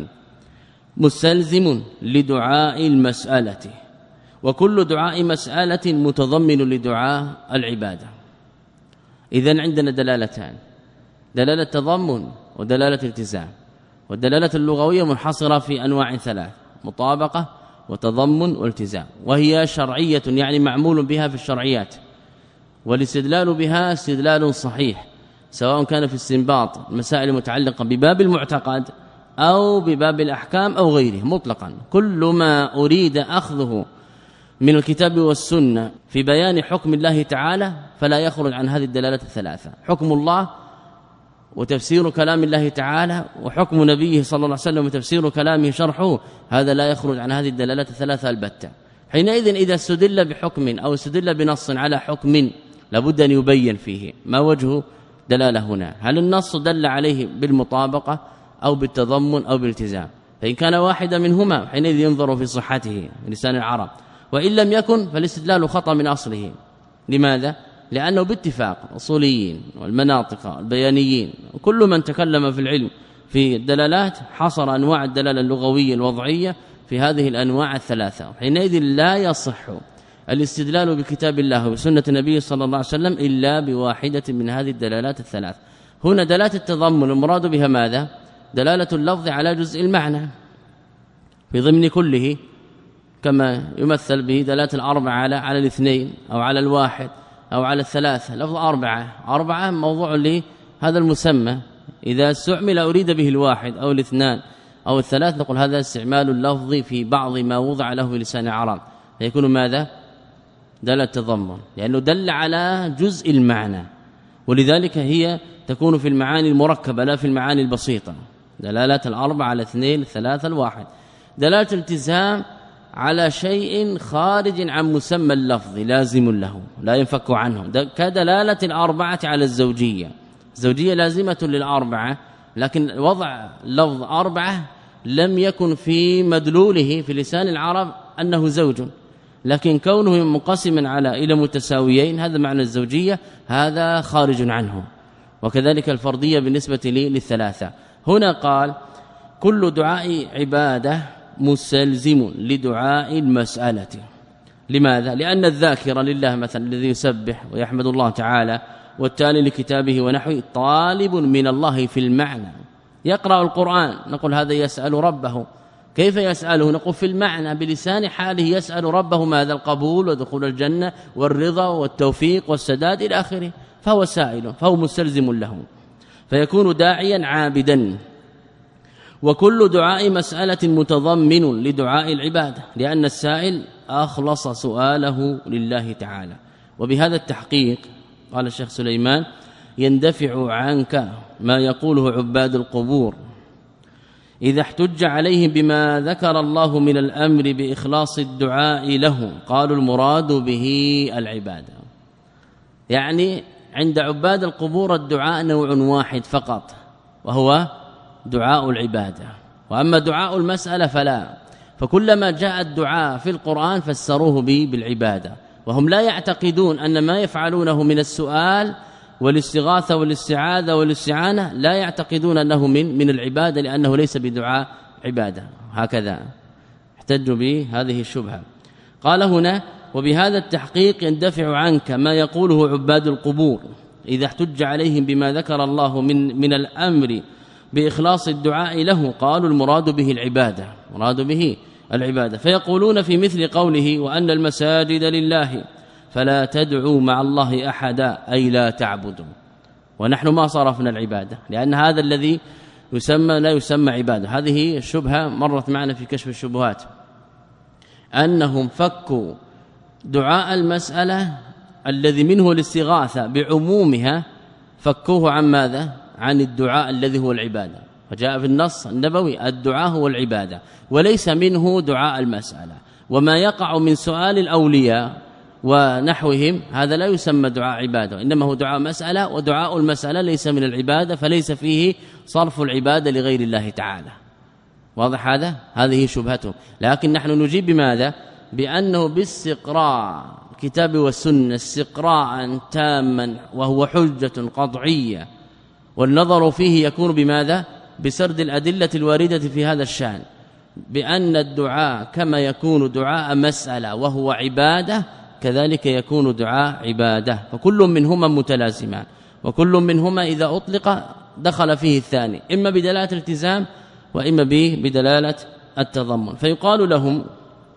مستلزم لدعاء المسألة، وكل دعاء مسألة متضمن لدعاء العبادة. إذن عندنا دلالتان، دلالة تضمن ودلالة التزام، والدلالة اللغوية منحصرة في أنواع ثلاث: مطابقة وتضمن والتزام، وهي شرعية يعني معمول بها في الشرعيات، والاستدلال بها استدلال صحيح سواء كان في استنباط المسائل المتعلقة بباب المعتقد أو بباب الأحكام أو غيره مطلقا. كل ما أريد أخذه من الكتاب والسنة في بيان حكم الله تعالى فلا يخرج عن هذه الدلالات الثلاثة: حكم الله وتفسير كلام الله تعالى، وحكم نبيه صلى الله عليه وسلم وتفسير كلامه شرحه، هذا لا يخرج عن هذه الدلالات الثلاثة البتة. حينئذ إذا استدل بحكم أو استدل بنص على حكم لابد أن يبين فيه ما وجه دلالة هنا، هل النص دل عليه بالمطابقة أو بالتضمن أو بالالتزام؟ فإن كان واحدا منهما حينئذ ينظر في صحته بلسان العرب، وإن لم يكن فالاستدلال خطأ من أصله. لماذا؟ لأنه باتفاق الأصوليين والمناطق البيانيين وكل من تكلم في العلم في الدلالات حصر أنواع الدلالة اللغوية الوضعية في هذه الأنواع الثلاثة. حينئذ لا يصح الاستدلال بكتاب الله وبسنة النبي صلى الله عليه وسلم إلا بواحدة من هذه الدلالات الثلاث. هنا دلالة التضمن المراد بها ماذا؟ دلالة اللفظ على جزء المعنى في ضمن كله، كما يمثل به دلالة الأربعة على على الاثنين أو على الواحد أو على الثلاثة. لفظ أربعة أربعة موضوع لهذا المسمى، إذا استعمل أريد به الواحد أو الاثنان أو الثلاث نقول هذا استعمال اللفظ في بعض ما وضع له في لسان العرب، فيكون ماذا؟ دلالة تضمن، لأنه دل على جزء المعنى، ولذلك هي تكون في المعاني المركبة لا في المعاني البسيطة. دلالات الأربعة على الاثنين الثلاثة الواحد. دلالة الالتزام على شيء خارج عن مسمى اللفظ لازم له لا ينفك عنه كدلالة الأربعة على الزوجية. الزوجية لازمة للأربعة، لكن وضع لفظ أربعة لم يكن في مدلوله في لسان العرب أنه زوج، لكن كونه منقسما على إلى متساويين هذا معنى الزوجية، هذا خارج عنه. وكذلك الفردية بالنسبة للثلاثة. هنا قال كل دعاء عبادة مستلزم لدعاء المسألة. لماذا؟ لأن الذاكر لله مثلا الذي يسبح ويحمد الله تعالى والتالي لكتابه ونحوه طالب من الله في المعنى. يقرأ القرآن نقول هذا يسأل ربه، كيف يسأله؟ نقول في المعنى بلسان حاله يسأل ربه ماذا؟ القبول ودخول الجنة والرضا والتوفيق والسداد إلى آخره، فهو سائل فهو مستلزم له، فيكون داعيا عابدا. وكل دعاء مسألة متضمن لدعاء العبادة، لأن السائل أخلص سؤاله لله تعالى. وبهذا التحقيق قال الشيخ سليمان يندفع عنك ما يقوله عباد القبور إذا احتج عليهم بما ذكر الله من الأمر بإخلاص الدعاء له، قالوا المراد به العبادة. يعني عند عباد القبور الدعاء نوع واحد فقط وهو دعاء العبادة، وأما دعاء المسألة فلا، فكلما جاء الدعاء في القرآن فسروه به بالعبادة، وهم لا يعتقدون أن ما يفعلونه من السؤال والاستغاثة والاستعاذة والاستعانة لا يعتقدون أنه من من العبادة، لأنه ليس بدعاء عبادة. هكذا احتجوا به هذه الشبهة. قال هنا وبهذا التحقيق يندفع عنك ما يقوله عباد القبور إذا احتج عليهم بما ذكر الله من من الأمر بإخلاص الدعاء له، قالوا المراد به العبادة، مراد به العبادة. فيقولون في مثل قوله وأن المساجد لله فلا تدعوا مع الله أحدا أي لا تعبدوا، ونحن ما صرفنا العبادة لأن هذا الذي يسمى لا يسمى عبادة. هذه الشبهة مرت معنا في كشف الشبهات، أنهم فكوا دعاء المسألة الذي منه الاستغاثة بعمومها، فكوه عن ماذا؟ عن الدعاء الذي هو العبادة. فجاء في النص النبوي الدعاء هو العبادة وليس منه دعاء المسألة. وما يقع من سؤال الأولياء ونحوهم هذا لا يسمى دعاء عبادة، إنما هو دعاء مسألة، ودعاء المسألة ليس من العبادة، فليس فيه صرف العبادة لغير الله تعالى. واضح هذا؟ هذه شبهته. لكن نحن نجيب بماذا؟ بأنه باستقراء الكتاب والسنة استقراء تاما وهو حجة قطعية، والنظر فيه يكون بماذا؟ بسرد الأدلة الواردة في هذا الشأن، بأن الدعاء كما يكون دعاء مسألة وهو عبادة كذلك يكون دعاء عبادة، فكل منهما متلازمان، وكل منهما إذا أطلق دخل فيه الثاني، إما بدلالة الالتزام وإما بدلالة التضمن. فيقال لهم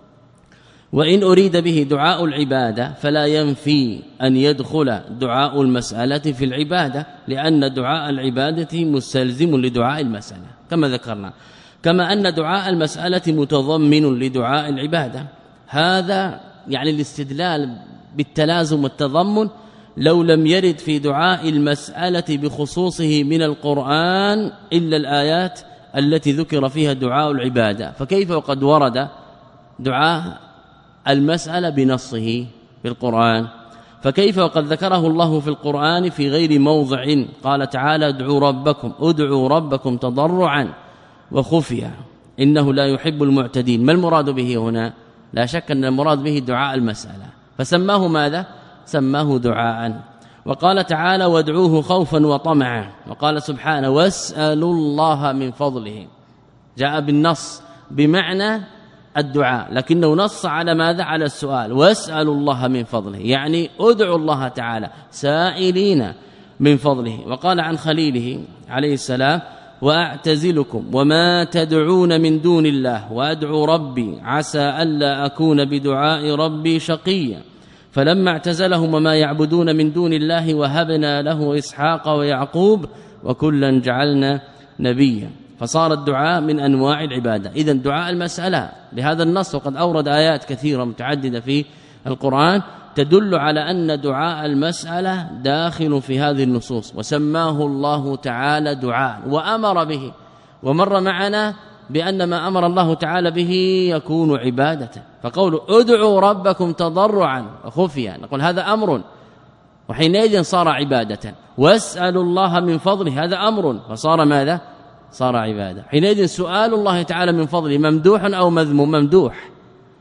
وإن أريد به دعاء العبادة فلا ينفي أن يدخل دعاء المسألة في العبادة، لأن دعاء العبادة مستلزم لدعاء المسألة كما ذكرنا، كما أن دعاء المسألة متضمن لدعاء العبادة. هذا يعني الاستدلال بالتلازم والتضمن لو لم يرد في دعاء المسألة بخصوصه من القرآن إلا الآيات التي ذكر فيها دعاء العبادة، فكيف وقد ورد دعاء المسألة بنصه في القرآن؟ فكيف وقد ذكره الله في القرآن في غير موضع؟ قال تعالى ادعوا ربكم ادعوا ربكم تضرعا وخفيا إنه لا يحب المعتدين. ما المراد به هنا؟ لا شك أن المراد به دعاء المسألة، فسماه ماذا؟ سماه دعاء. وقال تعالى وادعوه خوفا وطمعا، وقال سبحانه واسألوا الله من فضله، جاء بالنص بمعنى الدعاء، لكنه نص على ماذا؟ على السؤال، واسألوا الله من فضله، يعني ادعوا الله تعالى سائلين من فضله. وقال عن خليله عليه السلام وأعتزلكم وما تدعون من دون الله وأدعو ربي عسى ألا أكون بدعاء ربي شقيا، فلما اعتزلهم وما يعبدون من دون الله وهبنا له إسحاق ويعقوب وكلا جعلنا نبيا. فصار الدعاء من أنواع العبادة. إذن دعاء المسألة بهذا النص، وقد أورد آيات كثيرة متعددة في القرآن تدل على أن دعاء المسألة داخل في هذه النصوص، وسماه الله تعالى دعاء وأمر به. ومر معنا بأن ما أمر الله تعالى به يكون عبادة. فقول ادعوا ربكم تضرعا وخفيا نقول هذا أمر، وحينئذ صار عبادة. واسألوا الله من فضله هذا أمر، فصار ماذا؟ صار عبادة. حينئذ سؤال الله تعالى من فضله ممدوح أو مذموم؟ ممدوح.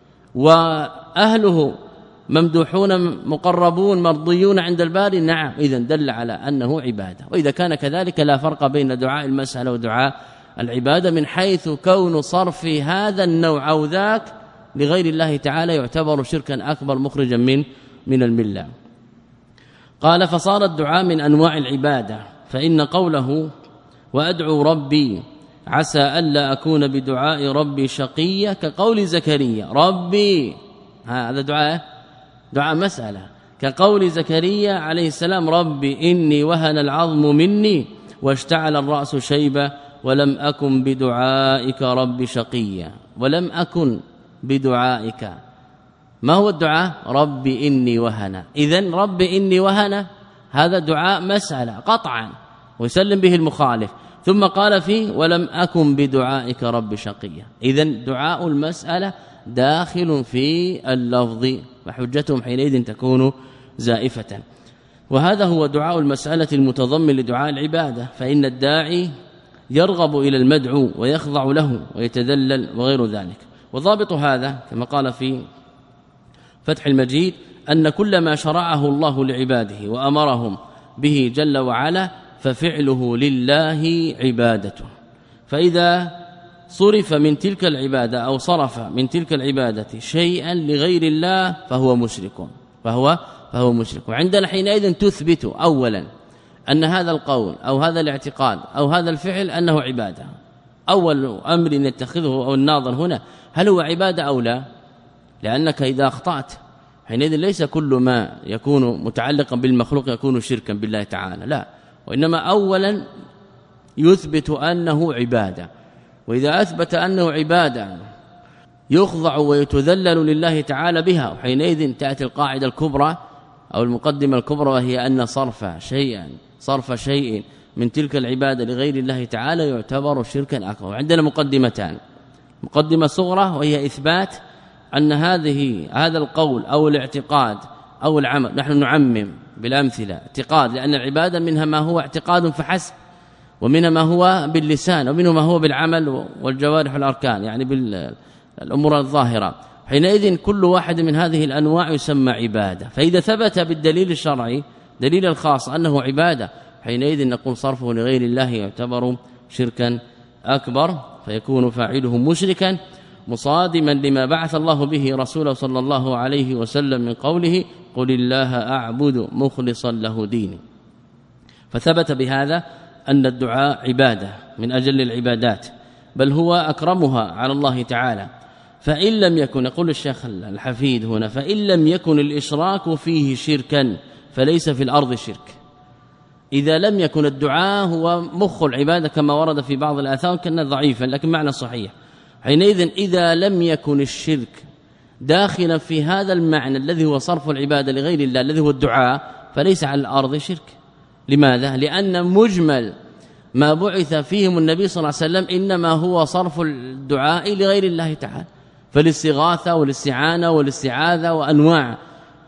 وأهله ممدوحون مقربون مرضيون عند الباري؟ نعم. إذن دل على أنه عبادة. وإذا كان كذلك لا فرق بين دعاء المسألة ودعاء العبادة، من حيث كون صرف هذا النوع أو ذاك لغير الله تعالى يعتبر شركا أكبر مخرجا من من الملة. قال فصار الدعاء من أنواع العبادة، فإن قوله وأدعو ربي عسى ألا أكون بدعاء ربي شقيا كقول زكريا ربي، هذا دعاء دعاء مسألة، كقول زكريا عليه السلام ربي إني وهن العظم مني واشتعل الرأس شيبة ولم أكن بدعائك ربي شقيا. ولم أكن بدعائك، ما هو الدعاء؟ ربي إني وهن. إذن ربي إني وهن هذا دعاء مسألة قطعا ويسلم به المخالف، ثم قال فيه ولم أكن بدعائك ربي شقيا. إذن دعاء المسألة داخل في اللفظ، وحجتهم حينئذ تكون زائفة. وهذا هو دعاء المسألة المتضمن لدعاء العبادة، فإن الداعي يرغب إلى المدعو ويخضع له ويتذلل وغير ذلك. وضابط هذا كما قال في فتح المجيد أن كل ما شرعه الله لعباده وأمرهم به جل وعلا ففعله لله عبادته. فإذا صرف من تلك العبادة أو صرف من تلك العبادة شيئا لغير الله فهو مشرك فهو فهو مشرك. وعندنا حينئذ تثبت أولا أن هذا القول أو هذا الاعتقاد أو هذا الفعل أنه عبادة. أول أمر يتخذه أو الناظر هنا هل هو عبادة أو لا؟ لأنك إذا أخطأت حينئذ ليس كل ما يكون متعلقا بالمخلوق يكون شركا بالله تعالى، لا، وإنما أولا يثبت أنه عبادة. وإذا أثبت أنه عبادة يخضع ويتذلل لله تعالى بها، وحينئذ تأتي القاعدة الكبرى أو المقدمة الكبرى، وهي أن صرف شيئا صرف شيء من تلك العبادة لغير الله تعالى يعتبر شركا أكبر. عندنا مقدمتان، مقدمة صغرى وهي إثبات أن هذه هذا القول أو الاعتقاد أو العمل، نحن نعمم بالأمثلة اعتقاد، لأن العبادة منها ما هو اعتقاد فحسب، ومنها ما هو باللسان، ومنه ما هو بالعمل والجوارح والأركان، يعني بالأمور الظاهرة. حينئذ كل واحد من هذه الأنواع يسمى عبادة. فإذا ثبت بالدليل الشرعي دليل الخاص أنه عبادة حينئذ نقول صرفه لغير الله يعتبر شركا أكبر، فيكون فاعله مشركا مصادما لما بعث الله به رسوله صلى الله عليه وسلم من قوله قل الله أعبد مخلصا له ديني. فثبت بهذا أن الدعاء عبادة من أجل العبادات، بل هو أكرمها على الله تعالى. فإن لم يكن، يقول الشيخ الحفيد هنا، فإن لم يكن الإشراك فيه شركا فليس في الأرض شرك. إذا لم يكن الدعاء هو مخ العبادة كما ورد في بعض الآثار كان ضعيفا لكن معنى صحيح، حينئذ إذا لم يكن الشرك داخلا في هذا المعنى الذي هو صرف العبادة لغير الله الذي هو الدعاء فليس على الأرض شرك. لماذا؟ لأن مجمل ما بعث فيهم النبي صلى الله عليه وسلم إنما هو صرف الدعاء لغير الله تعالى، فالاستغاثة والاستعانة والاستعاذة وأنواع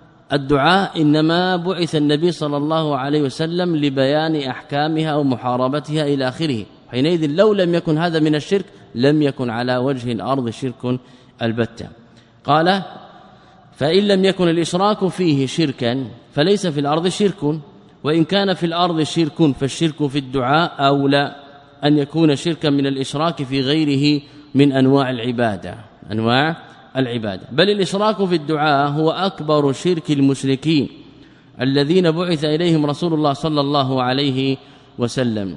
الدعاء إنما بعث النبي صلى الله عليه وسلم لبيان أحكامها ومحاربتها إلى آخره. حينئذ لو لم يكن هذا من الشرك لم يكن على وجه الأرض شرك البتة. قال فإن لم يكن الإشراك فيه شركا فليس في الأرض شرك، وإن كان في الأرض شرك فالشرك في الدعاء أولى أن يكون شركا من الإشراك في غيره من أنواع العبادة أنواع العبادة. بل الإشراك في الدعاء هو أكبر شرك المشركين الذين بعث إليهم رسول الله صلى الله عليه وسلم،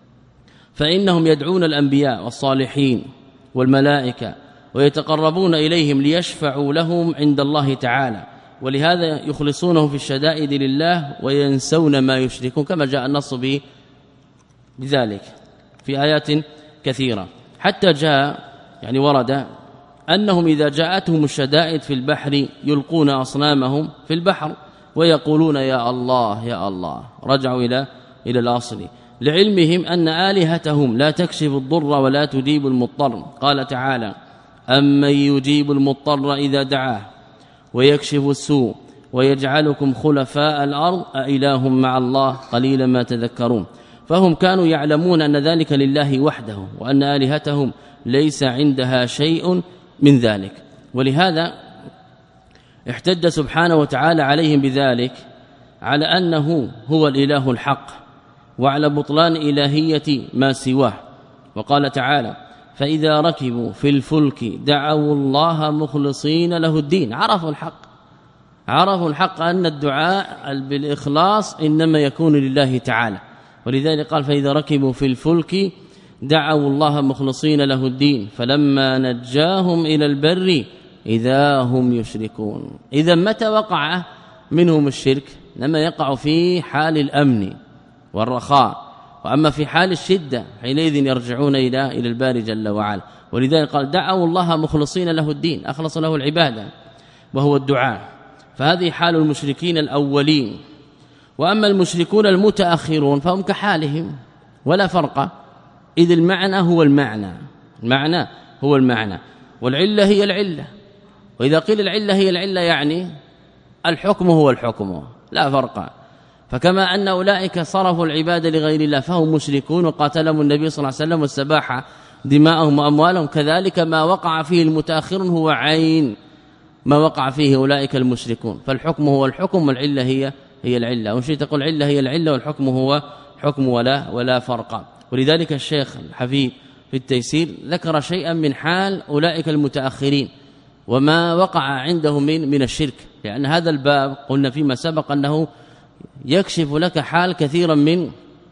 فإنهم يدعون الأنبياء والصالحين والملائكة ويتقربون إليهم ليشفعوا لهم عند الله تعالى، ولهذا يخلصونه في الشدائد لله وينسون ما يشركون كما جاء النص به بذلك في آيات كثيرة. حتى جاء يعني ورد أنهم إذا جاءتهم الشدائد في البحر يلقون أصنامهم في البحر ويقولون يا الله يا الله، رجعوا إلى إلى الأصل. لعلمهم أن آلهتهم لا تكشف الضر ولا تجيب المضطر. قال تعالى: أمن يجيب المضطر إذا دعاه ويكشف السوء ويجعلكم خلفاء الأرض أإله مع الله قليلا ما تذكرون. فهم كانوا يعلمون أن ذلك لله وحده وأن آلهتهم ليس عندها شيء من ذلك، ولهذا احتج سبحانه وتعالى عليهم بذلك على أنه هو الإله الحق وعلى بطلان إلهية ما سواه. وقال تعالى: فإذا ركبوا في الفلك دعوا الله مخلصين له الدين. عرفوا الحق عرفوا الحق أن الدعاء بالإخلاص إنما يكون لله تعالى، ولذلك قال: فإذا ركبوا في الفلك دعوا الله مخلصين له الدين فلما نجاهم إلى البر إذا هم يشركون. إذا متى وقع منهم الشرك؟ لما يقع في حال الأمن والرخاء، وأما في حال الشدة حينئذ يرجعون إلى إلى الباري جل وعلا. ولذلك قال: دعوا الله مخلصين له الدين، أخلص له العبادة وهو الدعاء. فهذه حال المشركين الأولين. وأما المشركون المتأخرون فهم كحالهم ولا فرق، إذ المعنى هو المعنى المعنى هو المعنى والعلة هي العلة. وإذا قيل العلة هي العلة يعني الحكم هو الحكم، لا فرق. فكما أن أولئك صرفوا العبادة لغير الله فهم مشركون وقاتلهم النبي صلى الله عليه وسلم واستباح دماءهم وأموالهم، كذلك ما وقع فيه المتأخرون هو عين ما وقع فيه أولئك المشركون. فالحكم هو الحكم والعلة هي هي العلة، وشيء تقول العلة هي العلة والحكم هو حكم ولا ولا فرق. ولذلك الشيخ الحفيد في التيسير ذكر شيئا من حال أولئك المتأخرين وما وقع عندهم من من الشرك، لأن هذا الباب قلنا فيما سبق أنه يكشف لك حال كثيرا من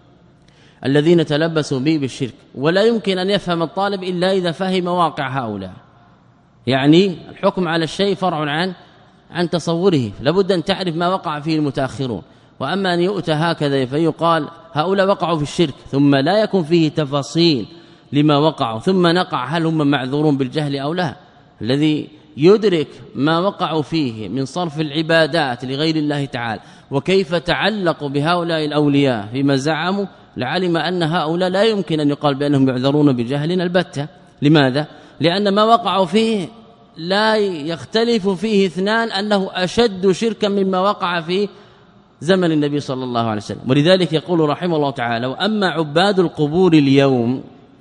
الذين تلبسوا به بالشرك، ولا يمكن أن يفهم الطالب إلا إذا فهم واقع هؤلاء. يعني الحكم على الشيء فرع عن عن تصوره، لابد أن تعرف ما وقع فيه المتأخرون. وأما أن يؤتى هكذا فيقال هؤلاء وقعوا في الشرك ثم لا يكون فيه تفاصيل لما وقعوا ثم نقع، هل هم معذورون بالجهل أو لا؟ الذي يدرك ما وقعوا فيه من صرف العبادات لغير الله تعالى وكيف تعلقوا بهؤلاء الأولياء فيما زعموا لعلم أن هؤلاء لا يمكن أن يقال بأنهم يعذرون بجهل البتة. لماذا؟ لأن ما وقعوا فيه لا يختلف فيه اثنان أنه أشد شركا مما وقع في زمن النبي صلى الله عليه وسلم. ولذلك يقول رحمه الله تعالى: وأما عباد القبور اليوم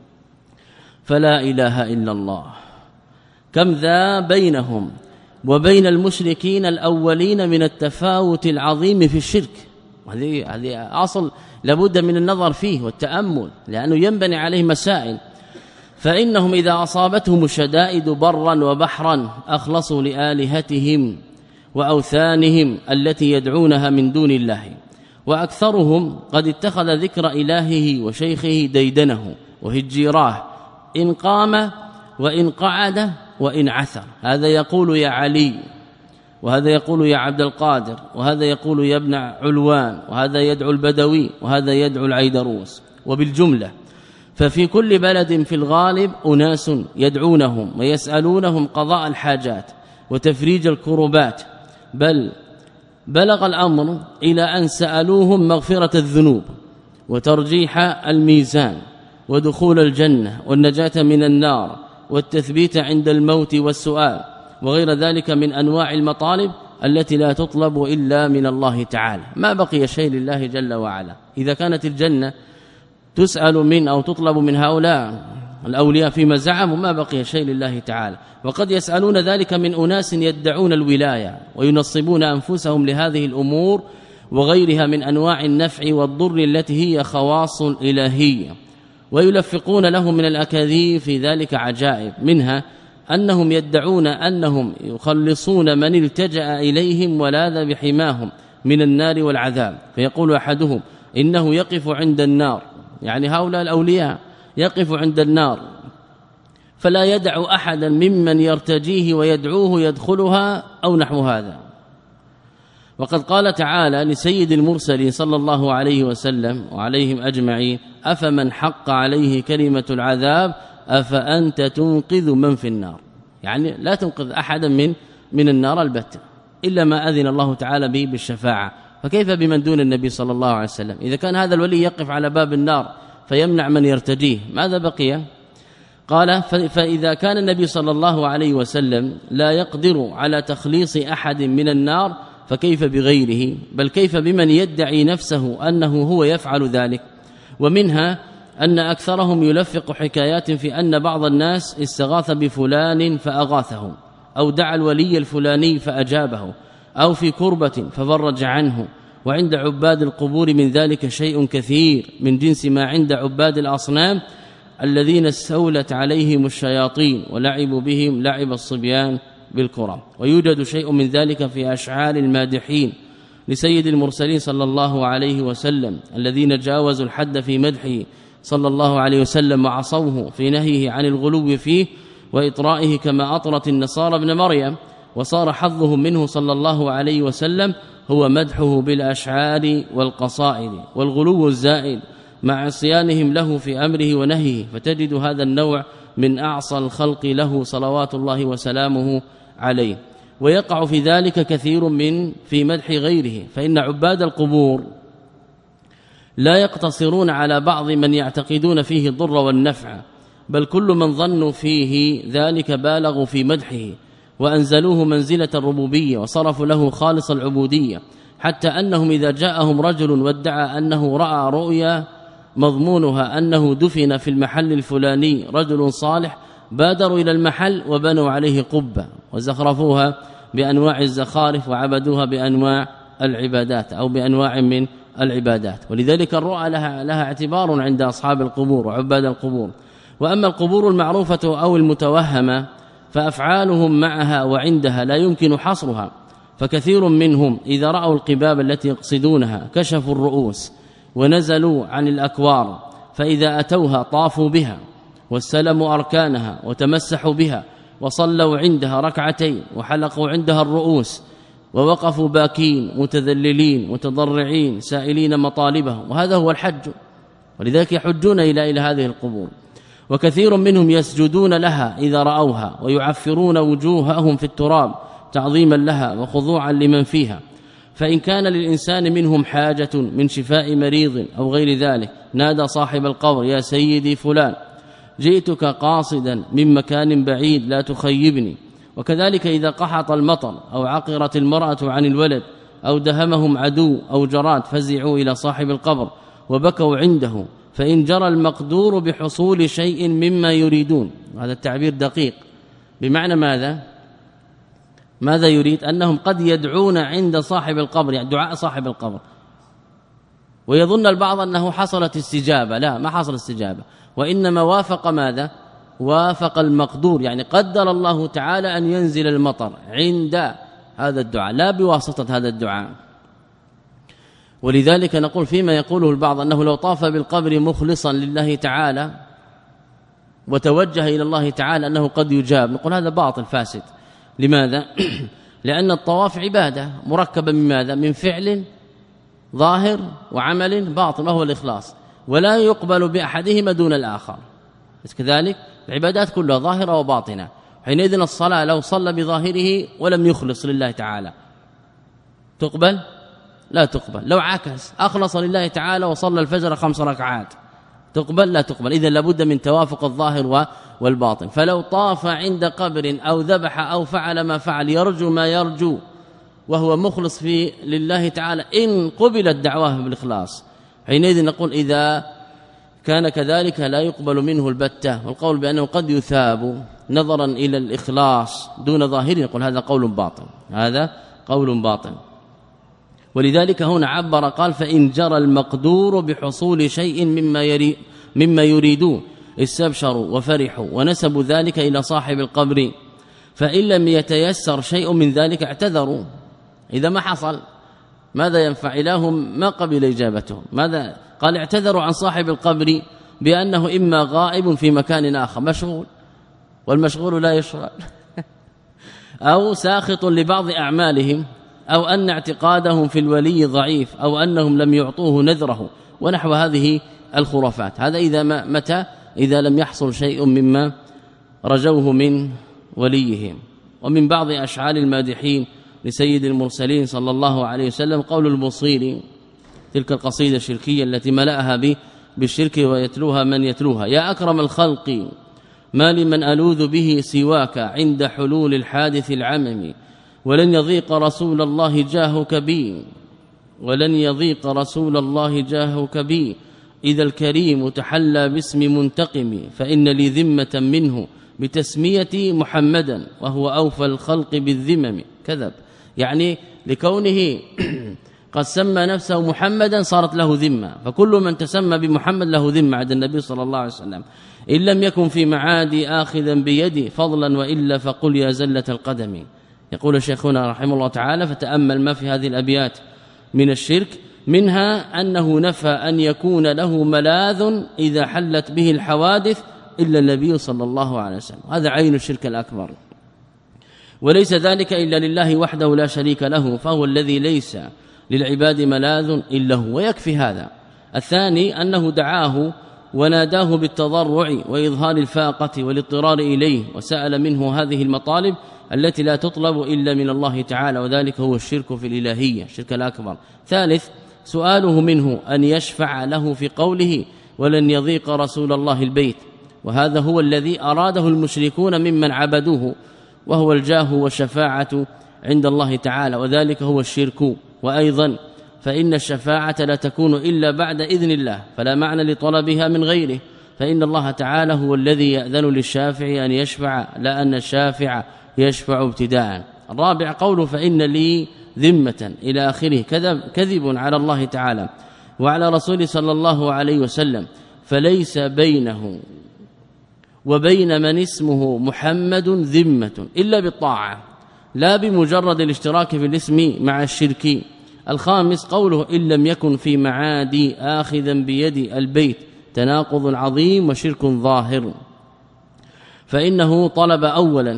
فلا إله إلا الله، كم ذا بينهم وبين المشركين الأولين من التفاوت العظيم في الشرك. وهذه هذه أصل لابد من النظر فيه والتأمل، لأنه ينبني عليه مسائل. فإنهم إذا أصابتهم الشدائد برا وبحرا أخلصوا لآلهتهم وأوثانهم التي يدعونها من دون الله، وأكثرهم قد اتخذ ذكر إلهه وشيخه ديدنه وهجيراه إن قام وإن قعد وإن عثر. هذا يقول يا علي، وهذا يقول يا عبد القادر، وهذا يقول يا ابن علوان، وهذا يدعو البدوي، وهذا يدعو العيدروس. وبالجملة ففي كل بلد في الغالب أناس يدعونهم ويسألونهم قضاء الحاجات وتفريج الكربات، بل بلغ الأمر إلى أن سألوهم مغفرة الذنوب وترجيح الميزان ودخول الجنة والنجاة من النار والتثبيت عند الموت والسؤال وغير ذلك من أنواع المطالب التي لا تطلب إلا من الله تعالى. ما بقي شيء لله جل وعلا. إذا كانت الجنة تسأل من أو تطلب من هؤلاء الأولياء فيما زعموا، ما بقي شيء لله تعالى. وقد يسألون ذلك من أناس يدعون الولاية وينصبون أنفسهم لهذه الأمور وغيرها من أنواع النفع والضر التي هي خواص إلهية، ويلفقون لهم من الأكاذيب في ذلك عجائب، منها أنهم يدعون أنهم يخلصون من التجأ إليهم ولاذ بحماهم من النار والعذاب. فيقول أحدهم إنه يقف عند النار، يعني هؤلاء الأولياء يقف عند النار فلا يدع أحدا ممن يرتجيه ويدعوه يدخلها أو نحو هذا. وقد قال تعالى لسيد المرسلين صلى الله عليه وسلم وعليهم أجمعين: أفمن حق عليه كلمة العذاب أفأنت تنقذ من في النار. يعني لا تنقذ أحدا من من النار البتة إلا ما أذن الله تعالى به بالشفاعة. فكيف بمن دون النبي صلى الله عليه وسلم؟ إذا كان هذا الولي يقف على باب النار فيمنع من يرتجيه ماذا بقي؟ قال فإذا كان النبي صلى الله عليه وسلم لا يقدر على تخليص أحد من النار فكيف بغيره؟ بل كيف بمن يدعي نفسه أنه هو يفعل ذلك؟ ومنها أن أكثرهم يلفق حكايات في أن بعض الناس استغاث بفلان فأغاثه، أو دعا الولي الفلاني فأجابه، أو في كربة ففرج عنه. وعند عباد القبور من ذلك شيء كثير من جنس ما عند عباد الأصنام الذين استولت عليهم الشياطين ولعبوا بهم لعب الصبيان بالكرة. ويوجد شيء من ذلك في أشعار المادحين لسيد المرسلين صلى الله عليه وسلم الذين جاوزوا الحد في مدحه صلى الله عليه وسلم وعصوه في نهيه عن الغلو فيه وإطرائه كما أطرت النصارى ابن مريم، وصار حظهم منه صلى الله عليه وسلم هو مدحه بالأشعار والقصائد والغلو الزائد مع عصيانهم له في أمره ونهيه. فتجد هذا النوع من أعصى الخلق له صلوات الله وسلامه عليه. ويقع في ذلك كثير من في مدح غيره، فإن عباد القبور لا يقتصرون على بعض من يعتقدون فيه الضر والنفع، بل كل من ظنوا فيه ذلك بالغوا في مدحه وأنزلوه منزلة الربوبية وصرفوا له خالص العبودية، حتى أنهم إذا جاءهم رجل وادعى أنه رأى رؤيا مضمونها أنه دفن في المحل الفلاني رجل صالح بادروا إلى المحل وبنوا عليه قبة وزخرفوها بأنواع الزخارف وعبدوها بأنواع العبادات أو بأنواع من العبادات. ولذلك الرؤى لها, لها اعتبار عند أصحاب القبور وعباد القبور. وأما القبور المعروفة أو المتوهمة فأفعالهم معها وعندها لا يمكن حصرها، فكثير منهم إذا رأوا القباب التي يقصدونها كشفوا الرؤوس ونزلوا عن الأكوار، فإذا أتوها طافوا بها واستلموا أركانها وتمسحوا بها وصلوا عندها ركعتين وحلقوا عندها الرؤوس ووقفوا باكين متذللين متضرعين سائلين مطالبهم، وهذا هو الحج. ولذلك يحجون إلى إلى هذه القبور. وكثير منهم يسجدون لها إذا رأوها ويعفرون وجوههم في التراب تعظيما لها وخضوعا لمن فيها. فإن كان للإنسان منهم حاجة من شفاء مريض أو غير ذلك نادى صاحب القبر يا سيدي فلان جئتك قاصدا من مكان بعيد لا تخيبني. وكذلك إذا قحط المطر أو عقرت المرأة عن الولد أو دهمهم عدو أو جراد فزعوا إلى صاحب القبر وبكوا عنده، فإن جرى المقدور بحصول شيء مما يريدون. هذا التعبير دقيق، بمعنى ماذا؟ ماذا يريد؟ أنهم قد يدعون عند صاحب القبر، يعني دعاء صاحب القبر، ويظن البعض أنه حصلت استجابة. لا، ما حصل استجابة، وإنما وافق ماذا؟ وافق المقدور، يعني قدر الله تعالى أن ينزل المطر عند هذا الدعاء لا بواسطة هذا الدعاء. ولذلك نقول فيما يقوله البعض أنه لو طاف بالقبر مخلصا لله تعالى وتوجه إلى الله تعالى أنه قد يجاب، نقول هذا باطل فاسد. لماذا؟ لأن الطواف عبادة مركبة من ماذا؟ من فعل ظاهر وعمل باطن وهو الإخلاص، ولا يقبل بأحدهما دون الآخر. كذلك العبادات كلها ظاهرة وباطنة. حينئذ الصلاة لو صلى بظاهره ولم يخلص لله تعالى تقبل؟ لا تقبل. لو عكس أخلص لله تعالى وصلى الفجر خمس ركعات تقبل؟ لا تقبل. إذن لابد من توافق الظاهر والباطن. فلو طاف عند قبر أو ذبح أو فعل ما فعل يرجو ما يرجو وهو مخلص في لله تعالى إن قبلت دعواه بالإخلاص، حينئذ نقول إذا كان كذلك لا يقبل منه البتة. والقول بأنه قد يثاب نظرا إلى الإخلاص دون ظاهر يقول هذا قول باطل، هذا قول باطل. ولذلك هنا عبر قال فإن جرى المقدور بحصول شيء مما يري مما يريدون استبشروا وفرحوا ونسبوا ذلك إلى صاحب القبر، فإن لم يتيسر شيء من ذلك اعتذروا. إذا ما حصل ماذا ينفع؟ إلههم ما قبل إجابتهم. ماذا قال؟ اعتذروا عن صاحب القبر بأنه إما غائب في مكان آخر مشغول والمشغول لا يشغل أو ساخط لبعض أعمالهم، أو أن اعتقادهم في الولي ضعيف، أو أنهم لم يعطوه نذره ونحو هذه الخرافات. هذا إذا ما متى؟ إذا لم يحصل شيء مما رجوه من وليهم. ومن بعض أشعار المادحين لسيد المرسلين صلى الله عليه وسلم قول البوصيري تلك القصيدة الشركية التي ملأها به بالشرك ويتلوها من يتلوها: يا أكرم الخلق ما لمن ألوذ به سواك عند حلول الحادث العمم، ولن يضيق رسول الله جاهك بي ولن يضيق رسول الله جاهك بي إذا الكريم تحلى باسم منتقم، فإن لي ذمة منه بتسميتي محمدا وهو أوفى الخلق بالذمم. كذب، يعني لكونه قد سمى نفسه محمدا صارت له ذمة، فكل من تسمى بمحمد له ذمة عند النبي صلى الله عليه وسلم، إن لم يكن في معادي آخذا بيدي فضلا وإلا فقل يا زلة القدم. يقول شيخنا رحمه الله تعالى: فتأمل ما في هذه الأبيات من الشرك، منها أنه نفى أن يكون له ملاذ إذا حلت به الحوادث إلا النبي صلى الله عليه وسلم، هذا عين الشرك الأكبر، وليس ذلك إلا لله وحده لا شريك له، فهو الذي ليس للعباد ملاذ إلا هو، ويكفي هذا. الثاني أنه دعاه وناداه بالتضرع وإظهار الفاقة والاضطرار إليه، وسأل منه هذه المطالب التي لا تطلب إلا من الله تعالى، وذلك هو الشرك في الإلهية، الشرك الأكبر. ثالث سؤاله منه أن يشفع له في قوله ولن يضيق رسول الله البيت، وهذا هو الذي أراده المشركون ممن عبدوه، وهو الجاه والشفاعة عند الله تعالى، وذلك هو الشرك. وأيضا فإن الشفاعة لا تكون إلا بعد إذن الله، فلا معنى لطلبها من غيره، فإن الله تعالى هو الذي يأذن للشافع أن يشفع، لا أن الشافع يشفع ابتداء. الرابع قوله فإن لي ذمة إلى آخره، كذب, كذب على الله تعالى وعلى رسوله صلى الله عليه وسلم، فليس بينه وبين من اسمه محمد ذمة إلا بالطاعة، لا بمجرد الاشتراك في الاسم مع الشرك. الخامس قوله إن لم يكن في معادي آخذا بيد البيت، تناقض عظيم وشرك ظاهر، فإنه طلب أولا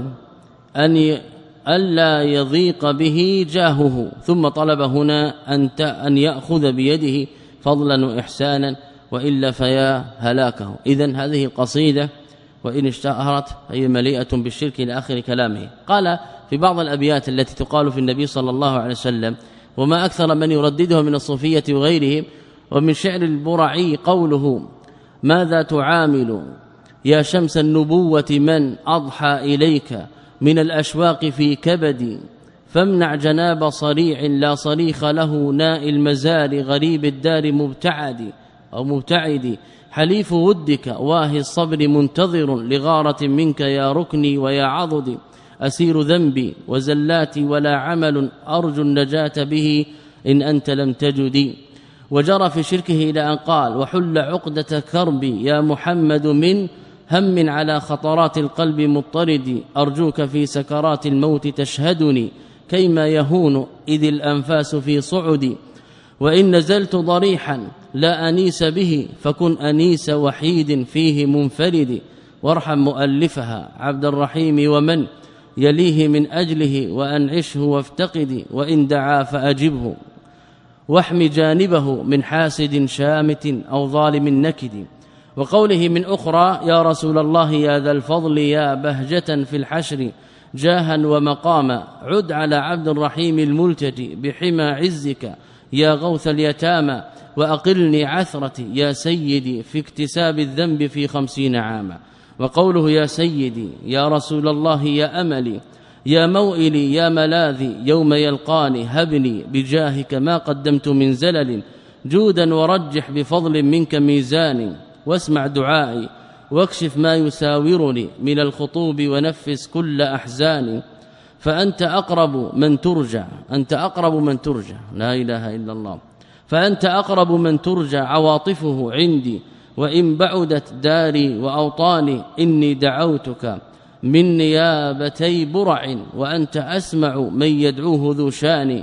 أن ألا يضيق به جاهه، ثم طلب هنا أن يأخذ بيده فضلا وإحسانا، وإلا فيا هلاكه. إذن هذه القصيدة وإن اشتهرت هي مليئة بالشرك إلى آخر كلامه. قال في بعض الأبيات التي تقال في النبي صلى الله عليه وسلم، وما أكثر من يردده من الصوفية وغيرهم، ومن شعر البرعي قوله ماذا تعامل يا شمس النبوة من أضحى إليك من الأشواق في كبدي، فامنع جناب صريع لا صريخ له ناء المزار غريب الدار مبتعد أو مبتعد، حليف ودك واهي الصبر منتظر لغارة منك يا ركني ويا عضدي، أسير ذنبي وزلاتي ولا عمل أرجو النجاة به إن أنت لم تجدي. وجرى في شركه إلى أن قال وحل عقدة كربي يا محمد من هم على خطرات القلب مضطرد، أرجوك في سكرات الموت تشهدني كيما يهون إذ الأنفاس في صعدي، وإن نزلت ضريحا لا أنيس به فكن أنيس وحيد فيه منفرد، وارحم مؤلفها عبد الرحيم ومن يليه من أجله وأنعشه وافتقدي، وإن دعا فأجبه واحم جانبه من حاسد شامت أو ظالم نكد. وقوله من أخرى يا رسول الله يا ذا الفضل يا بهجة في الحشر جاها ومقاما، عد على عبد الرحيم الملتجي بحمى عزك يا غوث اليتامى، وأقلني عثرتي يا سيدي في اكتساب الذنب في خمسين عاما. وقوله يا سيدي يا رسول الله يا أملي يا موئلي يا ملاذي يوم يلقاني، هبني بجاهك ما قدمت من زلل جودا ورجح بفضل منك ميزاني، واسمع دعائي واكشف ما يساورني من الخطوب ونفس كل أحزاني، فأنت أقرب من ترجع أنت أقرب من ترجع لا إله إلا الله فأنت أقرب من ترجع عواطفه عندي، وإن بعدت داري وأوطاني إني دعوتك من نيابتي برع، وأنت أسمع من يدعوه ذو شاني،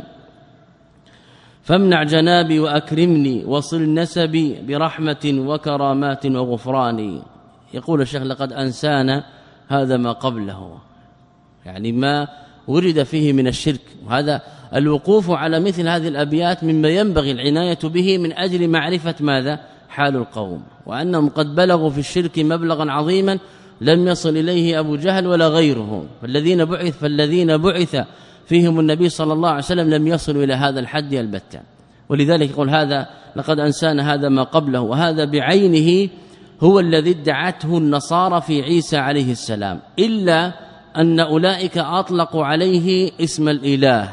فامنع جنابي وأكرمني وصل نسبي برحمة وكرامات وغفراني. يقول الشيخ لقد أنسانا هذا ما قبله، يعني ما ورد فيه من الشرك، وهذا الوقوف على مثل هذه الأبيات مما ينبغي العناية به من أجل معرفة ماذا حال القوم، وأنهم قد بلغوا في الشرك مبلغا عظيما لم يصل إليه أبو جهل ولا غيره، فالذين بعث فالذين بعث فيهم النبي صلى الله عليه وسلم لم يصلوا إلى هذا الحد البتة. ولذلك يقول هذا لقد أنسانا هذا ما قبله، وهذا بعينه هو الذي ادعته النصارى في عيسى عليه السلام، إلا أن أولئك أطلقوا عليه اسم الإله،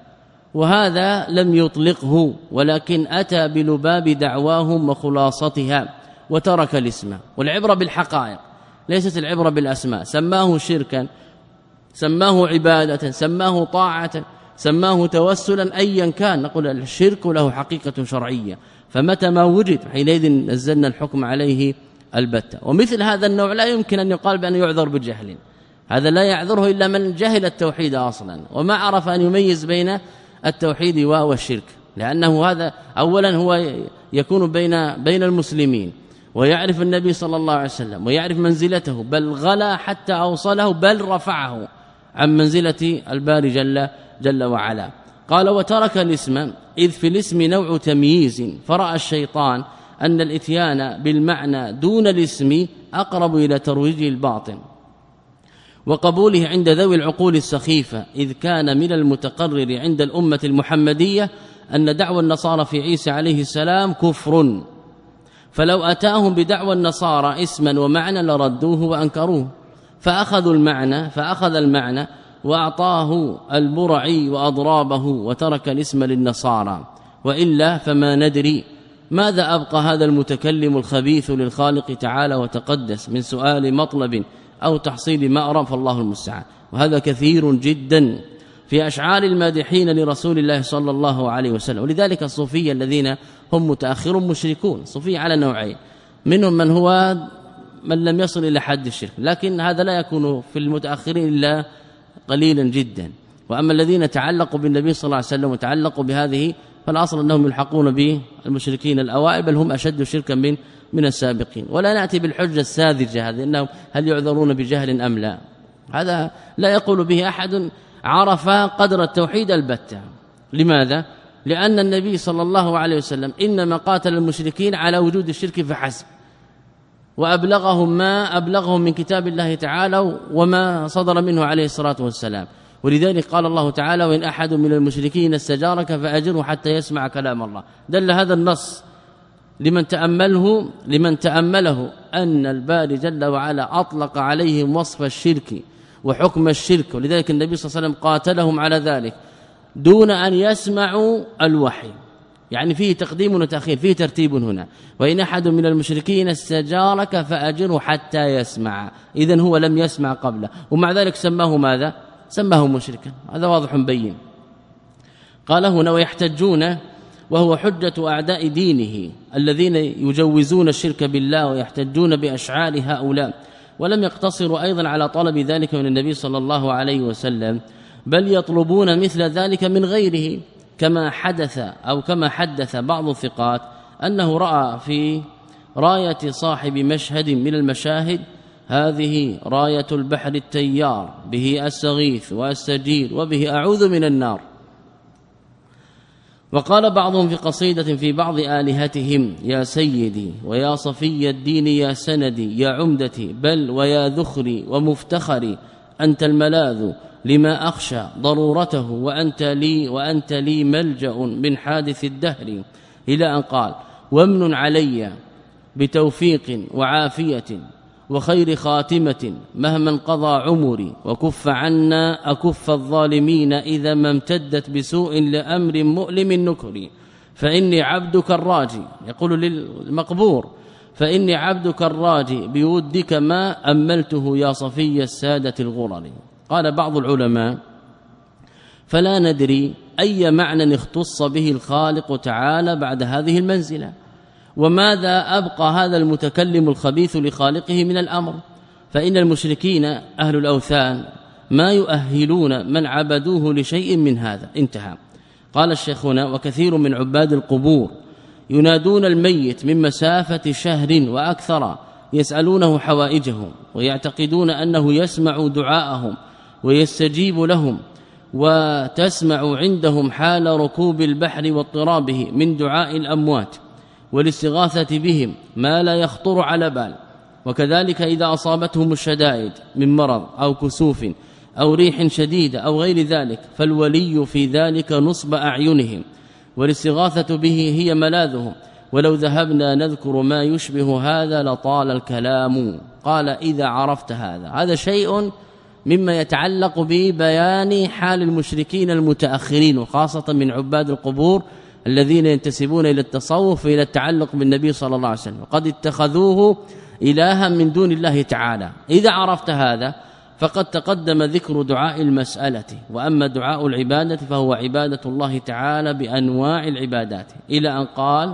وهذا لم يطلقه، ولكن أتى بلباب دعواهم وخلاصتها وترك الاسم. والعبرة بالحقائق ليست العبرة بالأسماء. سماه شركا، سماه عبادة، سماه طاعة، سماه توسلا، أيا كان نقول الشرك له حقيقة شرعية، فمتى ما وجد حينئذ نزلنا الحكم عليه البتة. ومثل هذا النوع لا يمكن أن يقال بأن يعذر بجهل، هذا لا يعذره إلا من جهل التوحيد أصلا وما عرف أن يميز بين التوحيد والشرك، لأنه هذا أولا هو يكون بين بين المسلمين ويعرف النبي صلى الله عليه وسلم ويعرف منزلته، بل غلا حتى أوصله بل رفعه عن منزلة الباري جل, جل وعلا. قال وترك الاسم إذ في الاسم نوع تمييز، فرأى الشيطان أن الاتيان بالمعنى دون الاسم أقرب إلى ترويج الباطن وقبوله عند ذوي العقول السخيفة، إذ كان من المتقرر عند الأمة المحمدية أن دعوى النصارى في عيسى عليه السلام كفر، فلو أتاهم بدعوى النصارى اسما ومعنى لردوه وأنكروه، فأخذوا المعنى فأخذ المعنى وأعطاه البرعي وأضرابه وترك الاسم للنصارى، وإلا فما ندري ماذا أبقى هذا المتكلم الخبيث للخالق تعالى وتقدس من سؤال مطلب أو تحصيل مأرب، فالله المستعان. وهذا كثير جدا في أشعار المادحين لرسول الله صلى الله عليه وسلم. ولذلك الصوفية الذين هم متأخرون مشركون، صوفية على نوعين، منهم من هو من لم يصل إلى حد الشرك، لكن هذا لا يكون في المتأخرين إلا قليلا جدا. وأما الذين تعلقوا بالنبي صلى الله عليه وسلم وتعلقوا بهذه فالأصل أنهم يلحقون بالمشركين الأوائل، بل هم أشد شركا من من السابقين. ولا نأتي بالحجة الساذجة هذه أنهم هل يعذرون بجهل أم لا، هذا لا يقول به أحد عرف قدر التوحيد البتة. لماذا؟ لأن النبي صلى الله عليه وسلم إنما قاتل المشركين على وجود الشرك فحسب، وأبلغهم ما أبلغهم من كتاب الله تعالى وما صدر منه عليه الصلاة والسلام. ولذلك قال الله تعالى وإن أحد من المشركين استجارك فأجره حتى يسمع كلام الله. دل هذا النص لمن تأمله لمن تأمله أن الباري جل وعلا أطلق عليهم وصف الشرك وحكم الشرك، ولذلك النبي صلى الله عليه وسلم قاتلهم على ذلك دون أن يسمعوا الوحي، يعني فيه تقديم وتأخير، فيه ترتيب هنا. وإن أحد من المشركين استجارك فأجره حتى يسمع، إذن هو لم يسمع قبله، ومع ذلك سماه ماذا؟ سماه مشركا، هذا واضح بين. قال هنا ويحتجون، وهو حجة أعداء دينه الذين يجوزون الشرك بالله ويحتجون بأشعار هؤلاء، ولم يقتصروا أيضا على طلب ذلك من النبي صلى الله عليه وسلم، بل يطلبون مثل ذلك من غيره، كما حدث أو كما حدث بعض الثقات أنه رأى في راية صاحب مشهد من المشاهد هذه راية البحر التيار، به أستغيث وأستجير وبه أعوذ من النار. وقال بعضهم في قصيدة في بعض آلهتهم يا سيدي ويا صفي الدين يا سندي يا عمدتي، بل ويا ذخري ومفتخري أنت الملاذ لما أخشى ضرورته، وأنت لي وأنت لي ملجأ من حادث الدهر، إلى أن قال وامن علي بتوفيق وعافية وخير خاتمة مهما انقضى عمري، وكف عنا أكف الظالمين إذا ما امتدت بسوء لأمر مؤلم نكري، فإني عبدك الراجي، يقول للمقبور فإني عبدك الراجي بودك ما أملته يا صفي السادة الغرر. قال بعض العلماء فلا ندري أي معنى اختص به الخالق تعالى بعد هذه المنزلة، وماذا أبقى هذا المتكلم الخبيث لخالقه من الأمر، فإن المشركين أهل الأوثان ما يؤهلون من عبدوه لشيء من هذا. انتهى. قال الشيخ هنا وكثير من عباد القبور ينادون الميت من مسافة شهر وأكثر يسألونه حوائجهم، ويعتقدون أنه يسمع دعاءهم ويستجيب لهم، وتسمع عندهم حال ركوب البحر واضطرابه من دعاء الأموات والاستغاثة بهم ما لا يخطر على بال. وكذلك إذا أصابتهم الشدائد من مرض أو كسوف أو ريح شديدة أو غير ذلك، فالولي في ذلك نصب أعينهم، والاستغاثة به هي ملاذهم، ولو ذهبنا نذكر ما يشبه هذا لطال الكلام. قال إذا عرفت هذا، هذا شيء مما يتعلق ببيان حال المشركين المتأخرين، وخاصة من عباد القبور الذين ينتسبون إلى التصوف إلى التعلق بالنبي صلى الله عليه وسلم، وقد اتخذوه إلها من دون الله تعالى. إذا عرفت هذا فقد تقدم ذكر دعاء المسألة، وأما دعاء العبادة فهو عبادة الله تعالى بأنواع العبادات، إلى أن قال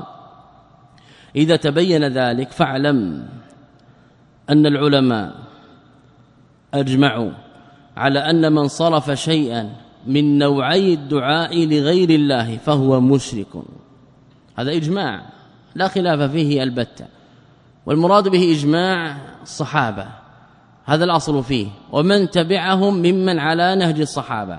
إذا تبين ذلك فاعلم أن العلماء أجمعوا على أن من صرف شيئا من نوعي الدعاء لغير الله فهو مشرك. هذا إجماع لا خلاف فيه البتة، والمراد به إجماع الصحابة، هذا الأصل فيه، ومن تبعهم ممن على نهج الصحابة.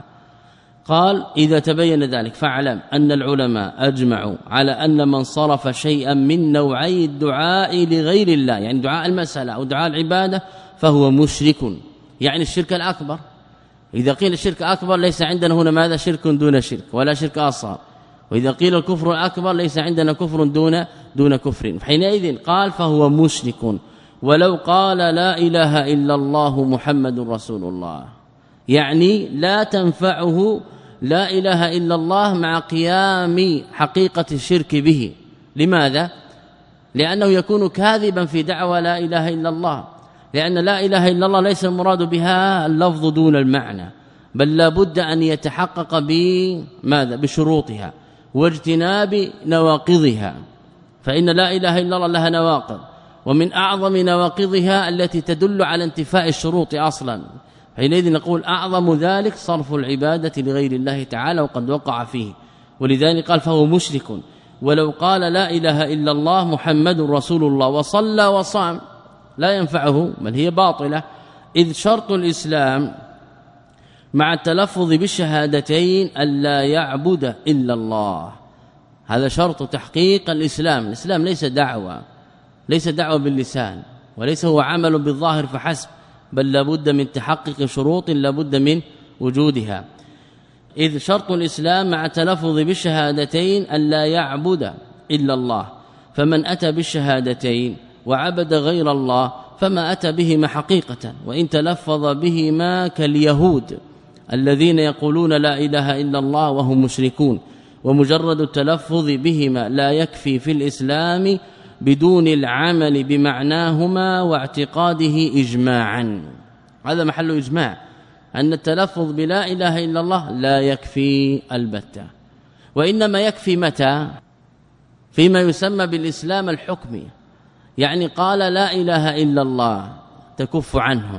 قال إذا تبين ذلك فاعلم أن العلماء أجمعوا على أن من صرف شيئا من نوعي الدعاء لغير الله، يعني دعاء المسألة أو دعاء العبادة، فهو مشرك، يعني الشرك الأكبر. إذا قيل الشرك أكبر ليس عندنا هنا ماذا شرك دون شرك ولا شرك أصغر، وإذا قيل الكفر الأكبر ليس عندنا كفر دون دون كفر. حينئذ قال فهو مشرك، ولو قال لا إله إلا الله محمد رسول الله، يعني لا تنفعه لا إله إلا الله مع قيام حقيقة الشرك به. لماذا؟ لأنه يكون كاذبا في دعوى لا إله إلا الله، لأن لا إله إلا الله ليس المراد بها اللفظ دون المعنى، بل لا بد أن يتحقق بماذا؟ بشروطها واجتناب نواقضها، فإن لا إله إلا الله لها نواقض، ومن أعظم نواقضها التي تدل على انتفاء الشروط أصلا. حينئذ نقول أعظم ذلك صرف العبادة لغير الله تعالى، وقد وقع فيه، ولذلك قال فهو مشرك. ولو قال لا إله إلا الله محمد رسول الله وصلى وصام لا ينفعه، بل هي باطلة، إذ شرط الإسلام مع التلفظ بالشهادتين ألا يعبد إلا الله. هذا شرط تحقيق الإسلام. الإسلام ليس دعوة، ليس دعوة باللسان، وليس هو عمل بالظاهر فحسب، بل لابد من تحقق شروط لابد من وجودها. إذ شرط الإسلام مع التلفظ بالشهادتين ألا يعبد إلا الله، فمن أتى بالشهادتين وعبد غير الله فما أتى بهما حقيقة، وإن تلفظ بهما كاليهود الذين يقولون لا إله إلا الله وهم مشركون، ومجرد التلفظ بهما لا يكفي في الإسلام بدون العمل بمعناهما واعتقاده إجماعا. هذا محل إجماع، أن التلفظ بلا إله إلا الله لا يكفي البتة، وإنما يكفي متى؟ فيما يسمى بالإسلام الحكمي، يعني قال لا إله إلا الله تكف عنه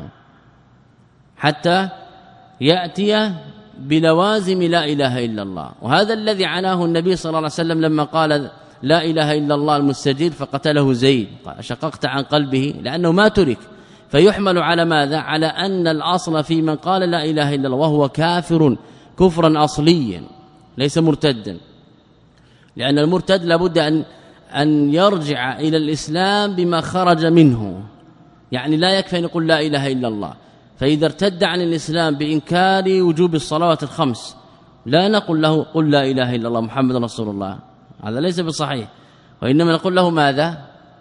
حتى يأتي بلوازم لا إله إلا الله. وهذا الذي عناه النبي صلى الله عليه وسلم لما قال لا إله إلا الله المستجير فقتله زيد، شققت عن قلبه، لأنه ما ترك، فيحمل على ماذا؟ على أن الأصل في من قال لا إله إلا الله وهو كافر كفرا أصليا ليس مرتدا، لأن المرتد لابد أن أن يرجع إلى الإسلام بما خرج منه، يعني لا يكفي أن يقول لا إله إلا الله. فإذا ارتد عن الإسلام بإنكار وجوب الصلوات الخمس لا نقول له قل لا إله إلا الله محمد رسول الله، هذا ليس بصحيح، وإنما نقول له ماذا؟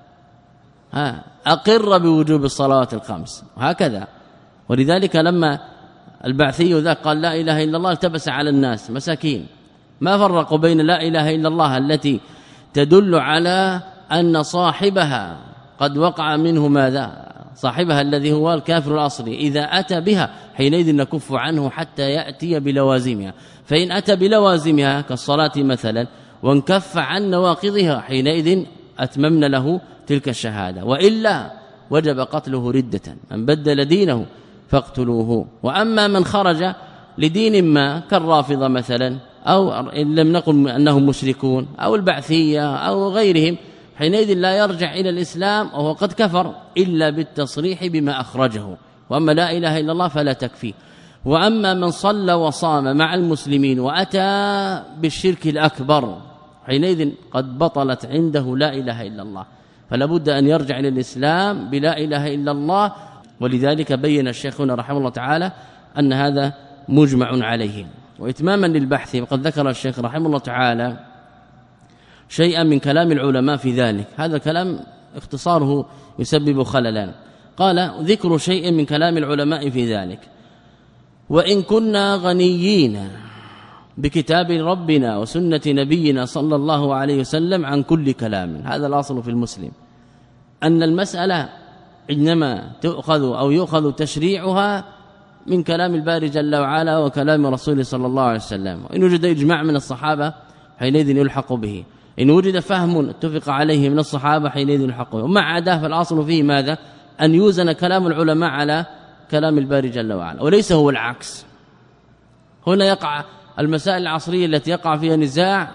ها أقر بوجوب الصلوات الخمس، وهكذا. ولذلك لما البعثي ذاك قال لا إله إلا الله التبس على الناس مساكين، ما فرقوا بين لا إله إلا الله التي تدل على أن صاحبها قد وقع منه ماذا؟ صاحبها الذي هو الكافر الأصلي، إذا أتى بها حينئذ نكف عنه حتى يأتي بلوازمها، فإن أتى بلوازمها كالصلاة مثلا وانكف عن نواقضها حينئذ أتممنا له تلك الشهادة، وإلا وجب قتله ردة، من بدل دينه فاقتلوه. وأما من خرج لدين ما كالرافضة مثلا، أو إن لم نقل أنهم مشركون، أو البعثية أو غيرهم، حينئذ لا يرجع إلى الإسلام وهو قد كفر إلا بالتصريح بما أخرجه، وأما لا إله إلا الله فلا تكفي. وأما من صلى وصام مع المسلمين وأتى بالشرك الأكبر حينئذ قد بطلت عنده لا إله إلا الله، فلا بد أن يرجع إلى الإسلام بلا إله إلا الله. ولذلك بين الشيخ رحمه الله تعالى أن هذا مجمع عليه. وإتماما للبحث وقد ذكر الشيخ رحمه الله تعالى شيئا من كلام العلماء في ذلك، هذا الكلام اختصاره يسبب خللا. قال ذكر شيء من كلام العلماء في ذلك: وإن كنا غنيين بكتاب ربنا وسنة نبينا صلى الله عليه وسلم عن كل كلام. هذا الأصل في المسلم، أن المسألة إنما تؤخذ أو يؤخذ تشريعها من كلام الباري جل وعلا وكلام رسوله صلى الله عليه وسلم. وإن وجد إجماع من الصحابة حينئذ يلحق به، إن وجد فهم اتفق عليه من الصحابة حينئذ يلحق به، ومع عداه فالأصل فيه ماذا؟ أن يوزن كلام العلماء على كلام الباري جل وعلا، وليس هو العكس. هنا يقع المسائل العصرية التي يقع فيها نزاع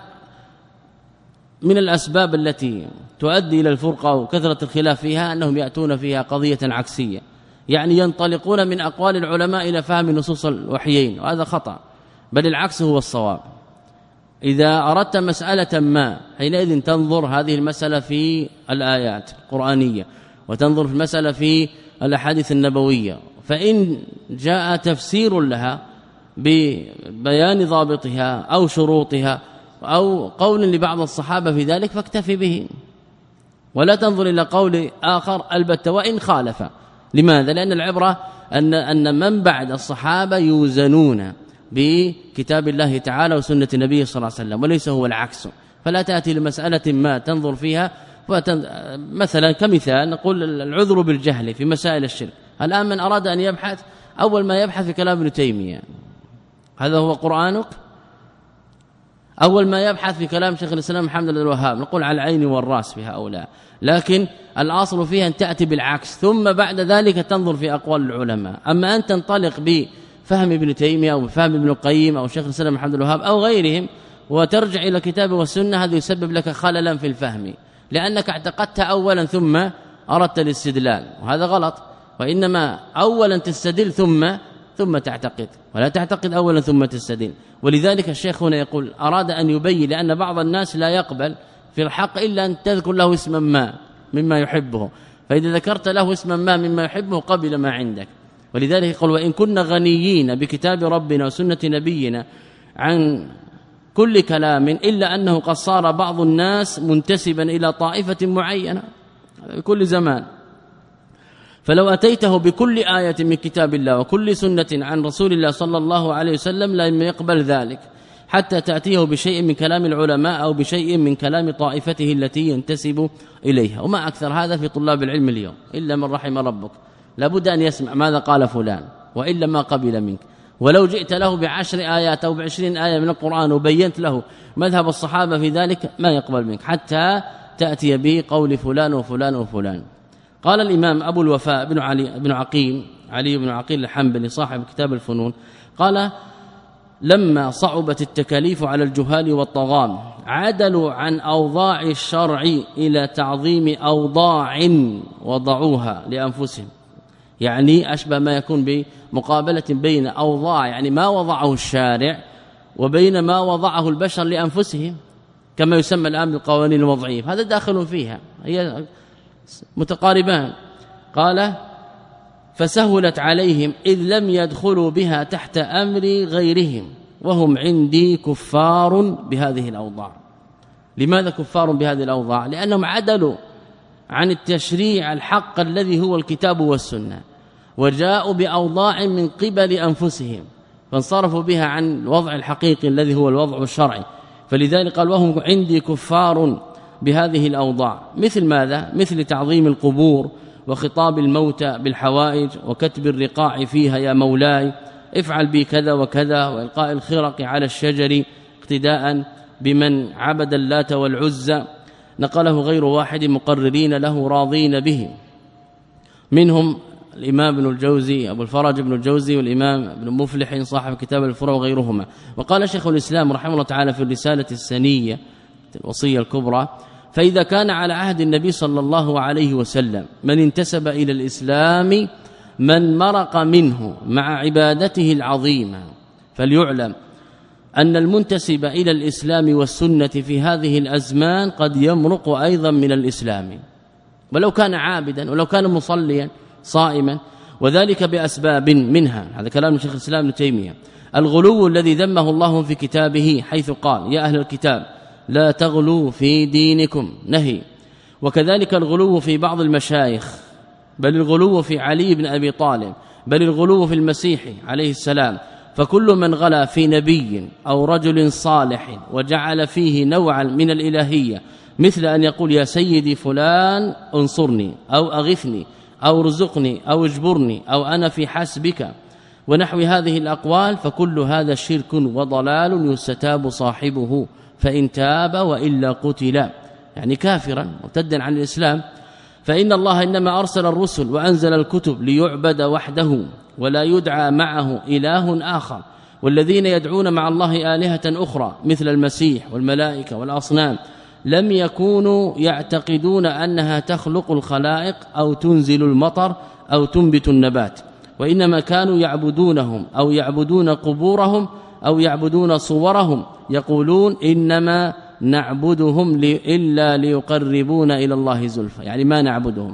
من الأسباب التي تؤدي إلى الفرقة وكثرة الخلاف فيها أنهم يأتون فيها قضية عكسية، يعني ينطلقون من أقوال العلماء إلى فهم نصوص الوحيين، وهذا خطأ، بل العكس هو الصواب. إذا أردت مسألة ما حينئذ تنظر هذه المسألة في الآيات القرآنية، وتنظر في المسألة في الأحاديث النبوية، فإن جاء تفسير لها ببيان ضابطها أو شروطها أو قول لبعض الصحابة في ذلك فاكتفي به، ولا تنظر إلى قول آخر البتة وإن خالف. لماذا؟ لأن العبرة أن أن من بعد الصحابة يوزنون بكتاب الله تعالى وسنة النبي صلى الله عليه وسلم، وليس هو العكس. فلا تأتي لمسألة ما تنظر فيها مثلا كمثال نقول العذر بالجهل في مسائل الشرك. الآن من أراد أن يبحث أول ما يبحث في كلام ابن تيمية، هذا هو قرآنك؟ أول ما يبحث في كلام شيخ الإسلام محمد بن الوهاب نقول على العين والراس في هؤلاء، لكن الأصل فيها أن تأتي بالعكس، ثم بعد ذلك تنظر في أقوال العلماء. أما أن تنطلق بفهم ابن تيمية أو بفهم ابن القيم أو شيخ الإسلام محمد بن الوهاب أو غيرهم وترجع إلى الكتاب والسنة، هذا يسبب لك خللا في الفهم، لأنك اعتقدت أولا ثم أردت الاستدلال، وهذا غلط. وإنما أولا تستدل ثم ثم تعتقد، ولا تعتقد أولا ثم تستدل. ولذلك الشيخ هنا يقول أراد أن يبين، لأن بعض الناس لا يقبل في الحق إلا أن تذكر له اسما ما مما يحبه، فإذا ذكرت له اسما ما مما يحبه قبل ما عندك. ولذلك يقول وإن كنا غنيين بكتاب ربنا وسنة نبينا عن كل كلام إلا أنه قد صار بعض الناس منتسبا إلى طائفة معينة في كل زمان، فلو أتيته بكل آية من كتاب الله وكل سنة عن رسول الله صلى الله عليه وسلم لم يقبل ذلك، حتى تأتيه بشيء من كلام العلماء أو بشيء من كلام طائفته التي ينتسب إليها. وما أكثر هذا في طلاب العلم اليوم، إلا من رحم ربك، لابد أن يسمع ماذا قال فلان وإلا ما قبل منك. ولو جئت له بعشر آيات أو بعشرين آية من القرآن وبينت له مذهب الصحابة في ذلك ما يقبل منك، حتى تأتي به قول فلان وفلان وفلان. قال الإمام أبو الوفاء بن علي بن عقيل علي بن عقيل الحنبلي صاحب كتاب الفنون قال لما صعبت التكاليف على الجهال والطغام عدلوا عن أوضاع الشرع إلى تعظيم أوضاع وضعوها لأنفسهم، يعني أشبه ما يكون بمقابلة بين أوضاع يعني ما وضعه الشارع وبين ما وضعه البشر لأنفسهم، كما يسمى الآن بالقوانين الوضعية، هذا داخل فيها، هي متقاربان. قال فسهلت عليهم إذ لم يدخلوا بها تحت أمر غيرهم وهم عندي كفار بهذه الأوضاع. لماذا كفار بهذه الأوضاع؟ لأنهم عدلوا عن التشريع الحق الذي هو الكتاب والسنة وجاءوا بأوضاع من قبل أنفسهم فانصرفوا بها عن الوضع الحقيقي الذي هو الوضع الشرعي. فلذلك قال وهم عندي كفار بهذه الأوضاع، مثل ماذا؟ مثل تعظيم القبور وخطاب الموتى بالحوائج وكتب الرقاع فيها يا مولاي افعل بي كذا وكذا، وإلقاء الخرق على الشجر اقتداء بمن عبد اللات والعزى. نقله غير واحد مقررين له راضين به، منهم الإمام ابن الجوزي أبو الفرج ابن الجوزي والإمام ابن مفلح صاحب كتاب الفروع وغيرهما. وقال شيخ الإسلام رحمه الله تعالى في الرسالة السنية الوصية الكبرى فإذا كان على عهد النبي صلى الله عليه وسلم من انتسب إلى الإسلام من مرق منه مع عبادته العظيمة، فليعلم أن المنتسب إلى الإسلام والسنة في هذه الأزمان قد يمرق أيضا من الإسلام، ولو كان عابدا ولو كان مصليا صائما وذلك بأسباب منها، هذا كلام شيخ الإسلام ابن تيمية، الغلو الذي ذمه الله في كتابه حيث قال يا أهل الكتاب لا تغلوا في دينكم، نهي. وكذلك الغلو في بعض المشايخ، بل الغلو في علي بن أبي طالب، بل الغلو في المسيح عليه السلام. فكل من غلا في نبي أو رجل صالح وجعل فيه نوعا من الإلهية، مثل أن يقول يا سيدي فلان انصرني أو أغثني أو رزقني أو اجبرني أو أنا في حسبك ونحو هذه الأقوال، فكل هذا شرك وضلال يستتاب صاحبه فإن تاب وإلا قتل، يعني كافرا مرتدا عن الإسلام. فإن الله إنما أرسل الرسل وأنزل الكتب ليعبد وحده ولا يدعى معه إله آخر، والذين يدعون مع الله آلهة أخرى مثل المسيح والملائكة والأصنام لم يكونوا يعتقدون أنها تخلق الخلائق أو تنزل المطر أو تنبت النبات، وإنما كانوا يعبدونهم أو يعبدون قبورهم أو يعبدون صورهم، يقولون إنما نعبدهم إلا ليقربونا إلى الله زلفى، يعني ما نعبدهم.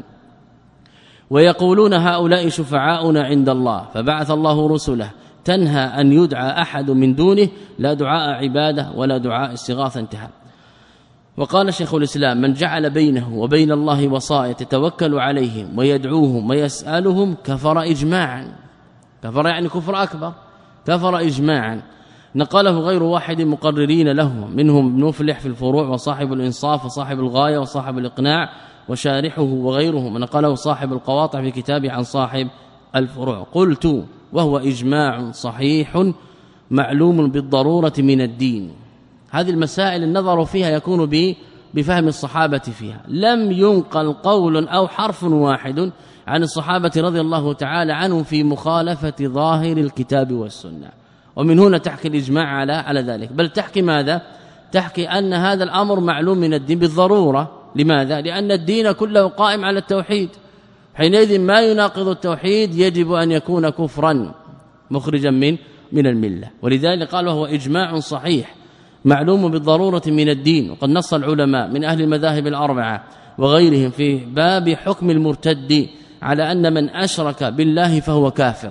ويقولون هؤلاء شفعاؤنا عند الله، فبعث الله رسله تنهى أن يدعى أحد من دونه، لا دعاء عبادة ولا دعاء استغاثة، انتهى. وقال شيخ الإسلام من جعل بينه وبين الله وصايا يتوكل عليهم ويدعوهم ويسألهم كفر إجماعا، كفر يعني كفر أكبر، كفر إجماعا. نقله غير واحد مقررين له، منهم ابن مفلح في الفروع وصاحب الإنصاف وصاحب الغاية وصاحب الإقناع وشارحه وغيرهم، نقله صاحب القواطع في كتابه عن صاحب الفروع. قلت وهو إجماع صحيح معلوم بالضرورة من الدين. هذه المسائل النظر فيها يكون بفهم الصحابة فيها، لم ينقل قول أو حرف واحد عن الصحابة رضي الله تعالى عنهم في مخالفة ظاهر الكتاب والسنة، ومن هنا تحكي الإجماع على على ذلك، بل تحكي ماذا؟ تحكي أن هذا الأمر معلوم من الدين بالضرورة. لماذا؟ لأن الدين كله قائم على التوحيد، حينئذ ما يناقض التوحيد يجب أن يكون كفرا مخرجا من من الملة. ولذلك قال وهو إجماع صحيح معلوم بالضرورة من الدين. وقد نص العلماء من أهل المذاهب الأربعة وغيرهم في باب حكم المرتد على أن من أشرك بالله فهو كافر،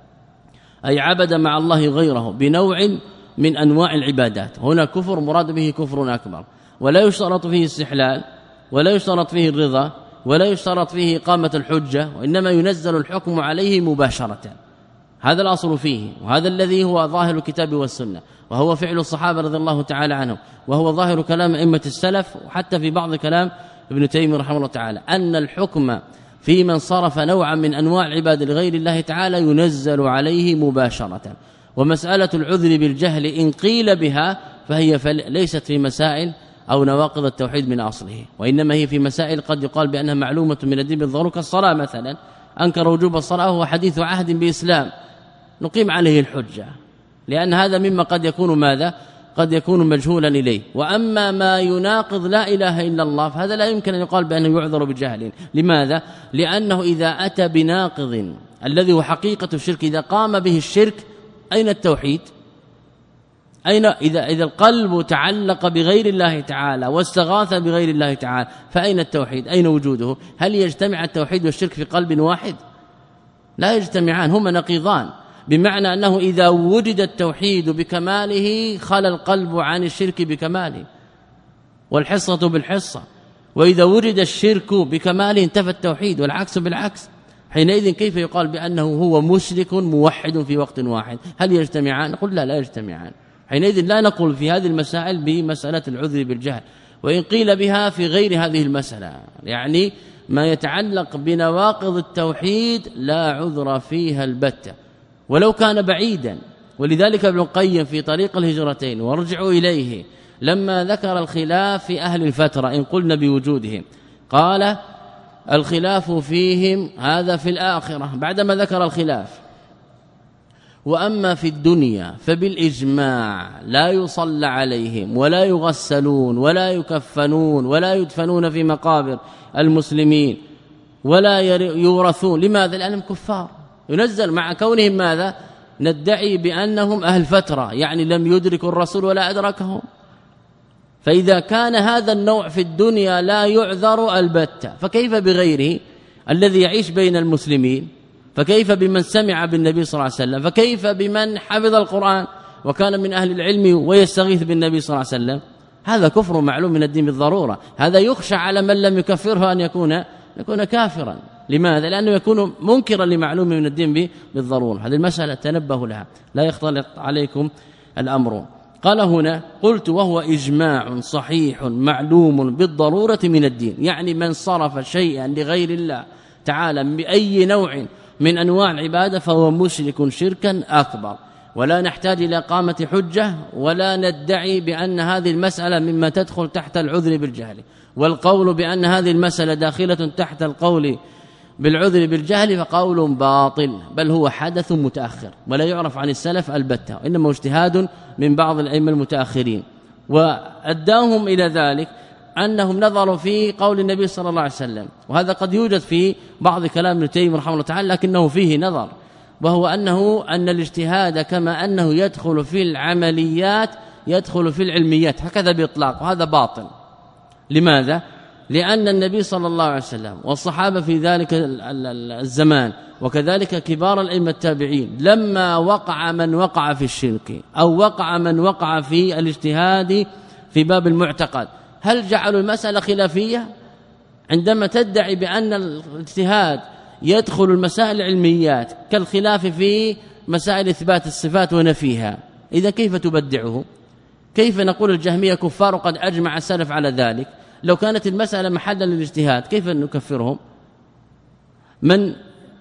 أي عبد مع الله غيره بنوع من أنواع العبادات. هنا كفر مراد به كفر أكبر، ولا يشترط فيه استحلال ولا يشترط فيه الرضا ولا يشترط فيه إقامة الحجة، وإنما ينزل الحكم عليه مباشرة. هذا الأصل فيه، وهذا الذي هو ظاهر الكتاب والسنة، وهو فعل الصحابة رضي الله تعالى عنهم، وهو ظاهر كلام أئمة السلف، وحتى في بعض كلام ابن تيمية رحمه الله تعالى، أن الحكم في من صرف نوعا من أنواع العباد لغير الله تعالى ينزل عليه مباشرة. ومسألة العذر بالجهل إن قيل بها فهي ليست في مسائل أو نواقض التوحيد من أصله، وإنما هي في مسائل قد يقال بأنها معلومة من الدين بالضرورة، كالصلاة مثلا، أنكر وجوب الصلاة وهو حديث عهد بإسلام، نقيم عليه الحجة، لأن هذا مما قد يكون ماذا؟ قد يكون مجهولا إليه. وأما ما يناقض لا إله إلا الله فهذا لا يمكن أن يقال بأنه يعذر بجهل. لماذا؟ لأنه إذا أتى بناقض الذي هو حقيقة الشرك، إذا قام به الشرك أين التوحيد؟ أين إذا إذا القلب تعلق بغير الله تعالى واستغاث بغير الله تعالى فأين التوحيد؟ أين وجوده؟ هل يجتمع التوحيد والشرك في قلب واحد؟ لا يجتمعان، هما نقيضان، بمعنى أنه إذا وجد التوحيد بكماله خلى القلب عن الشرك بكماله، والحصة بالحصة، وإذا وجد الشرك بكماله انتفى التوحيد، والعكس بالعكس. حينئذ كيف يقال بأنه هو مشرك موحد في وقت واحد؟ هل يجتمعان؟ نقول لا لا يجتمعان. حينئذ لا نقول في هذه المسائل بمسألة العذر بالجهل، وإن قيل بها في غير هذه المسألة، يعني ما يتعلق بنواقض التوحيد لا عذر فيها البتة ولو كان بعيدا. ولذلك ابن القيم في طريق الهجرتين وارجعوا إليه لما ذكر الخلاف في أهل الفترة إن قلنا بوجودهم، قال الخلاف فيهم هذا في الآخرة بعدما ذكر الخلاف، وأما في الدنيا فبالإجماع لا يصلى عليهم ولا يغسلون ولا يكفنون ولا يدفنون في مقابر المسلمين ولا يورثون. لماذا؟ لأنهم كفار، ينزل مع كونهم ماذا؟ ندعي بأنهم أهل فترة، يعني لم يدركوا الرسول ولا أدركهم. فإذا كان هذا النوع في الدنيا لا يعذر البتة، فكيف بغيره الذي يعيش بين المسلمين فكيف بمن سمع بالنبي صلى الله عليه وسلم؟ فكيف بمن حفظ القرآن وكان من أهل العلم ويستغيث بالنبي صلى الله عليه وسلم؟ هذا كفر معلوم من الدين بالضرورة. هذا يخشى على من لم يكفره أن يكون يكون كافرا. لماذا؟ لأنه يكون منكرا لمعلوم من الدين بالضرورة. هذه المسألة تنبهوا لها لا يختلط عليكم الأمر. قال هنا قلت وهو إجماع صحيح معلوم بالضرورة من الدين، يعني من صرف شيئا لغير الله تعالى بأي نوع من أنواع العبادة فهو مشرك شركا أكبر، ولا نحتاج إلى قامة حجة ولا ندعي بأن هذه المسألة مما تدخل تحت العذر بالجهل، والقول بأن هذه المسألة داخلة تحت القول بالعذر بالجهل فقول باطل، بل هو حدث متأخر ولا يعرف عن السلف البتة، إنما اجتهاد من بعض الأئمة المتأخرين. وأداهم إلى ذلك أنهم نظروا في قول النبي صلى الله عليه وسلم، وهذا قد يوجد في بعض كلام ابن تيمية رحمه الله تعالى لكنه فيه نظر، وهو أنه أن الاجتهاد كما أنه يدخل في العمليات يدخل في العلميات هكذا بإطلاق، وهذا باطل. لماذا؟ لأن النبي صلى الله عليه وسلم والصحابة في ذلك الزمان وكذلك كبار الأئمة التابعين لما وقع من وقع في الشرك أو وقع من وقع في الاجتهاد في باب المعتقد، هل جعلوا المسألة خلافية؟ عندما تدعي بأن الاجتهاد يدخل المسائل العلميات كالخلاف في مسائل إثبات الصفات ونفيها، إذا كيف تبدعه؟ كيف نقول الجهمية كفار قد أجمع السلف على ذلك؟ لو كانت المسألة محلا للاجتهاد كيف نكفرهم؟ من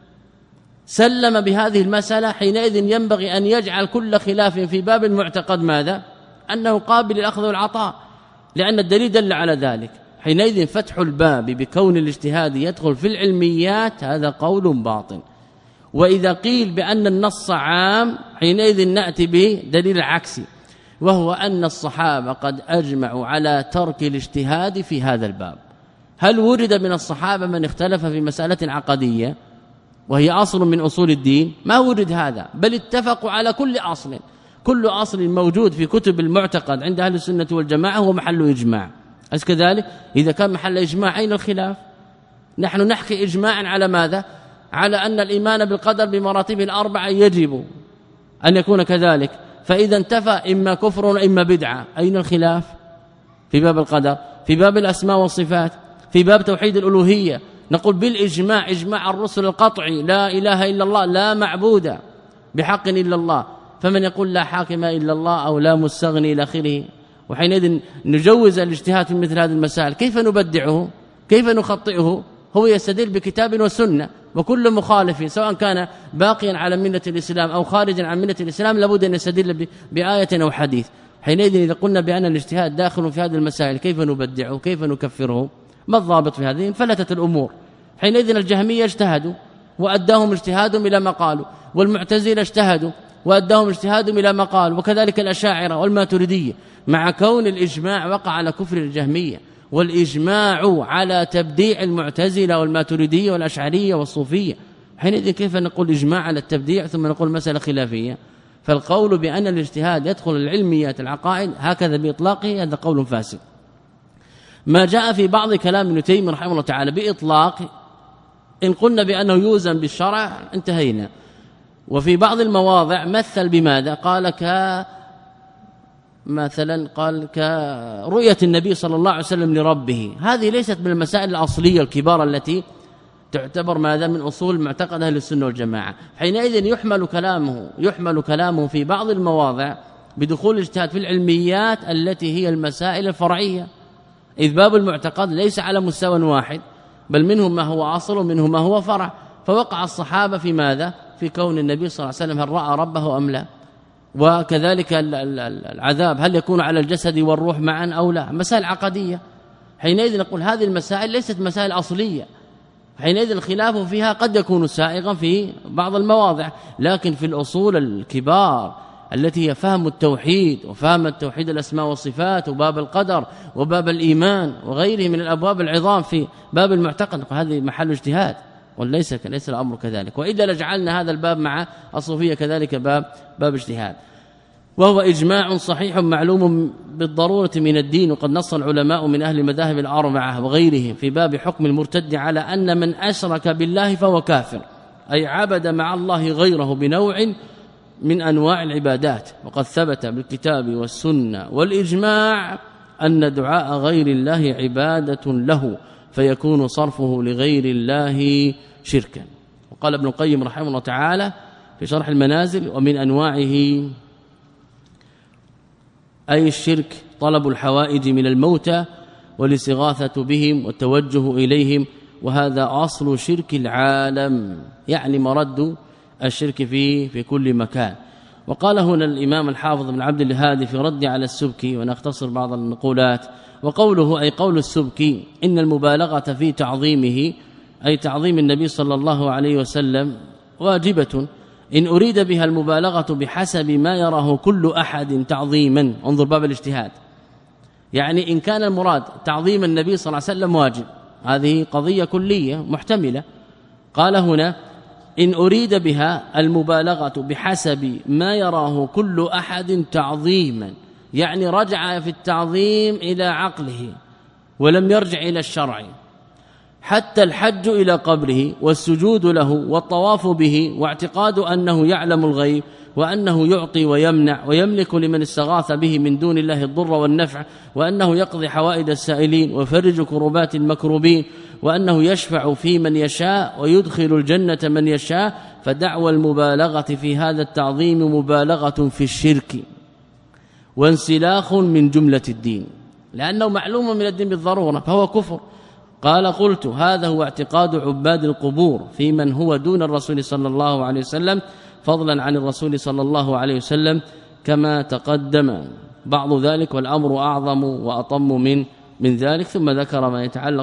سلم بهذه المسألة حينئذ ينبغي أن يجعل كل خلاف في باب المعتقد ماذا؟ أنه قابل للأخذ والعطاء، لأن الدليل دل على ذلك. حينئذ فتح الباب بكون الاجتهاد يدخل في العلميات هذا قول باطل. وإذا قيل بأن النص عام حينئذ نأتي بدليل عكسي، وهو أن الصحابة قد أجمعوا على ترك الاجتهاد في هذا الباب. هل ورد من الصحابة من اختلف في مسألة عقدية وهي أصل من أصول الدين؟ ما ورد هذا، بل اتفقوا على كل أصل، كل أصل موجود في كتب المعتقد عند أهل السنة والجماعة هو محل إجماع. أليس كذلك؟ إذا كان محل إجماع أين الخلاف؟ نحن نحكي إجماعا على ماذا؟ على أن الإيمان بالقدر بمراتبه الأربعة يجب أن يكون كذلك، فإذا انتفى إما كفر وإما بدعة. أين الخلاف؟ في باب القدر، في باب الأسماء والصفات، في باب توحيد الألوهية نقول بالإجماع إجماع الرسل القطعي لا إله إلا الله لا معبود بحق إلا الله، فمن يقول لا حاكم إلا الله أو لا مستغني إلى آخره، وحينئذ نجوز الاجتهاد في مثل هذه المسائل. كيف نبدعه؟ كيف نخطئه؟ هو يستدل بكتاب وسنة، وكل مخالف سواء كان باقيا على ملة الإسلام أو خارجا عن ملة الإسلام لابد أن يستدل بآية أو حديث. حينئذ إذا قلنا بأن الاجتهاد داخل في هذه المسائل كيف نبدعه؟ كيف نكفره؟ ما الضابط في هذه؟ انفلتت الأمور. حينئذ الجهمية اجتهدوا وأداهم اجتهادهم إلى ما قالوا، والمعتزلة اجتهدوا وأداهم اجتهادهم إلى ما قالوا، وكذلك الأشاعرة والماتريدية، مع كون الإجماع وقع على كفر الجهمية والإجماع على تبديع المعتزلة والماتريدية والأشعرية والصوفية. حينئذ كيف نقول إجماع على التبديع ثم نقول مسألة خلافية؟ فالقول بأن الاجتهاد يدخل العلميات العقائد هكذا بإطلاقه هذا قول فاسد. ما جاء في بعض كلام ابن تيمية رحمه الله تعالى بإطلاق إن قلنا بأنه يوزن بالشرع انتهينا. وفي بعض المواضع مثل بماذا؟ قال ك مثلا قال كرؤية النبي صلى الله عليه وسلم لربه، هذه ليست من المسائل الأصلية الكبار التي تعتبر ماذا من أصول معتقد أهل السنة والجماعة. حينئذ يحمل كلامه يحمل كلامه في بعض المواضع بدخول الاجتهاد في العلميات التي هي المسائل الفرعية، إذ باب المعتقد ليس على مستوى واحد بل منه ما هو أصل ومنه ما هو فرع. فوقع الصحابة في ماذا؟ في كون النبي صلى الله عليه وسلم هل رأى ربه أم لا، وكذلك العذاب هل يكون على الجسد والروح معا أو لا، مسائل عقدية. حينئذ نقول هذه المسائل ليست مسائل أصلية، حينئذ الخلاف فيها قد يكون سائغا في بعض المواضع، لكن في الأصول الكبار التي هي فهم التوحيد وفهم التوحيد الأسماء والصفات وباب القدر وباب الإيمان وغيره من الأبواب العظام في باب المعتقد، هذه محل اجتهاد وليس ليس الأمر كذلك، وإلا لجعلنا هذا الباب مع الصوفية كذلك باب باب اجتهاد. وهو إجماع صحيح معلوم بالضرورة من الدين، وقد نص العلماء من أهل المذاهب الأربعة وغيرهم في باب حكم المرتد على أن من أشرك بالله فهو كافر أي عبد مع الله غيره بنوع من أنواع العبادات. وقد ثبت بالكتاب والسنة والإجماع أن دعاء غير الله عبادة له، فيكون صرفه لغير الله شركا. وقال ابن القيم رحمه الله تعالى في شرح المنازل: ومن أنواعه أي الشرك طلب الحوائج من الموتى والاستغاثة بهم والتوجه إليهم، وهذا أصل شرك العالم، يعني مرد الشرك في في كل مكان. وقال هنا الإمام الحافظ بن عبد الهادي في رد على السبكي، ونختصر بعض النقولات: وقوله أي قول السبكي إن المبالغة في تعظيمه أي تعظيم النبي صلى الله عليه وسلم واجبة، إن أريد بها المبالغة بحسب ما يراه كل أحد تعظيما. انظر باب الاجتهاد، يعني إن كان المراد تعظيم النبي صلى الله عليه وسلم واجب، هذه قضية كلية محتملة. قال هنا إن أريد بها المبالغة بحسب ما يراه كل أحد تعظيما، يعني رجع في التعظيم إلى عقله ولم يرجع إلى الشرع، حتى الحج إلى قبره والسجود له والطواف به واعتقاد أنه يعلم الغيب وأنه يعطي ويمنع ويملك لمن استغاث به من دون الله الضر والنفع، وأنه يقضي حوائج السائلين ويفرج كربات المكروبين، وأنه يشفع في من يشاء ويدخل الجنة من يشاء، فدعوى المبالغة في هذا التعظيم مبالغة في الشرك وانسلاخ من جملة الدين، لأنه معلوم من الدين بالضرورة فهو كفر. قال قلت هذا هو اعتقاد عباد القبور في من هو دون الرسول صلى الله عليه وسلم فضلا عن الرسول صلى الله عليه وسلم كما تقدم بعض ذلك، والأمر أعظم وأطم من من ذلك. ثم ذكر ما يتعلق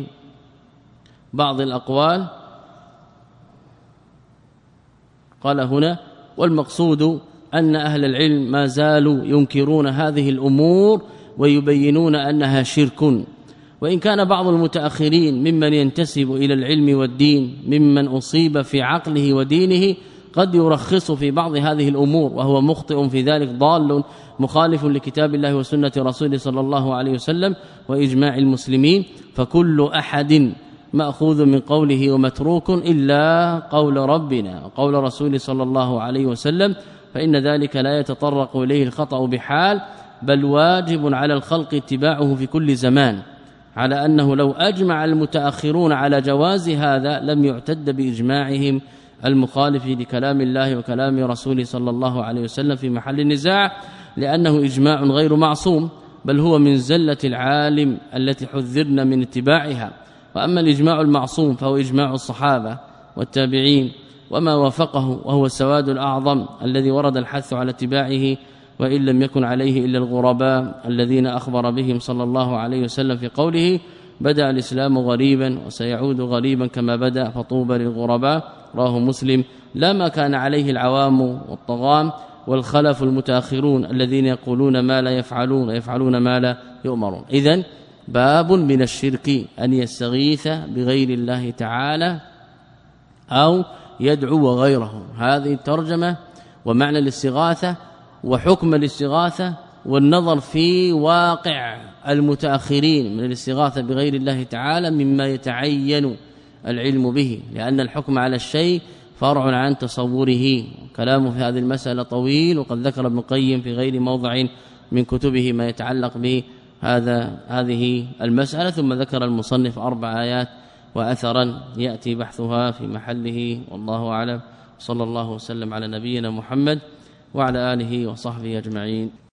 ببعض الأقوال. قال هنا والمقصود أن أهل العلم ما زالوا ينكرون هذه الأمور ويبينون أنها شرك، وإن كان بعض المتأخرين ممن ينتسب إلى العلم والدين ممن أصيب في عقله ودينه قد يرخص في بعض هذه الأمور وهو مخطئ في ذلك ضال مخالف لكتاب الله وسنة رسوله صلى الله عليه وسلم وإجماع المسلمين، فكل أحد مأخوذ من قوله ومتروك إلا قول ربنا وقول رسوله صلى الله عليه وسلم، فإن ذلك لا يتطرق إليه الخطأ بحال، بل واجب على الخلق اتباعه في كل زمان، على أنه لو أجمع المتأخرون على جواز هذا لم يعتد بإجماعهم المخالف لكلام الله وكلام رسوله صلى الله عليه وسلم في محل النزاع، لأنه إجماع غير معصوم، بل هو من زلة العالم التي حذرنا من اتباعها. وأما الإجماع المعصوم فهو إجماع الصحابة والتابعين وما وافقه، وهو السواد الأعظم الذي ورد الحث على اتباعه، وإن لم يكن عليه إلا الغرباء الذين أخبر بهم صلى الله عليه وسلم في قوله بدأ الإسلام غريبا وسيعود غريبا كما بدأ فطوبى للغرباء، رواه مسلم. لا ما كان عليه العوام والطغام والخلف المتأخرون الذين يقولون ما لا يفعلون ويفعلون ما لا يؤمرون. إذن باب من الشرك أن يستغيث بغير الله تعالى أو يدعو غيره. هذه الترجمة ومعنى الاستغاثة وحكم الاستغاثة والنظر في واقع المتأخرين من الاستغاثة بغير الله تعالى مما يتعين العلم به، لأن الحكم على الشيء فرع عن تصوره. كلامه في هذه المسألة طويل، وقد ذكر ابن القيم في غير موضع من كتبه ما يتعلق به هذا هذه المسألة. ثم ذكر المصنف أربع آيات وأثرا يأتي بحثها في محله، والله أعلم. صلى الله وسلم على نبينا محمد وعلى آله وصحبه أجمعين.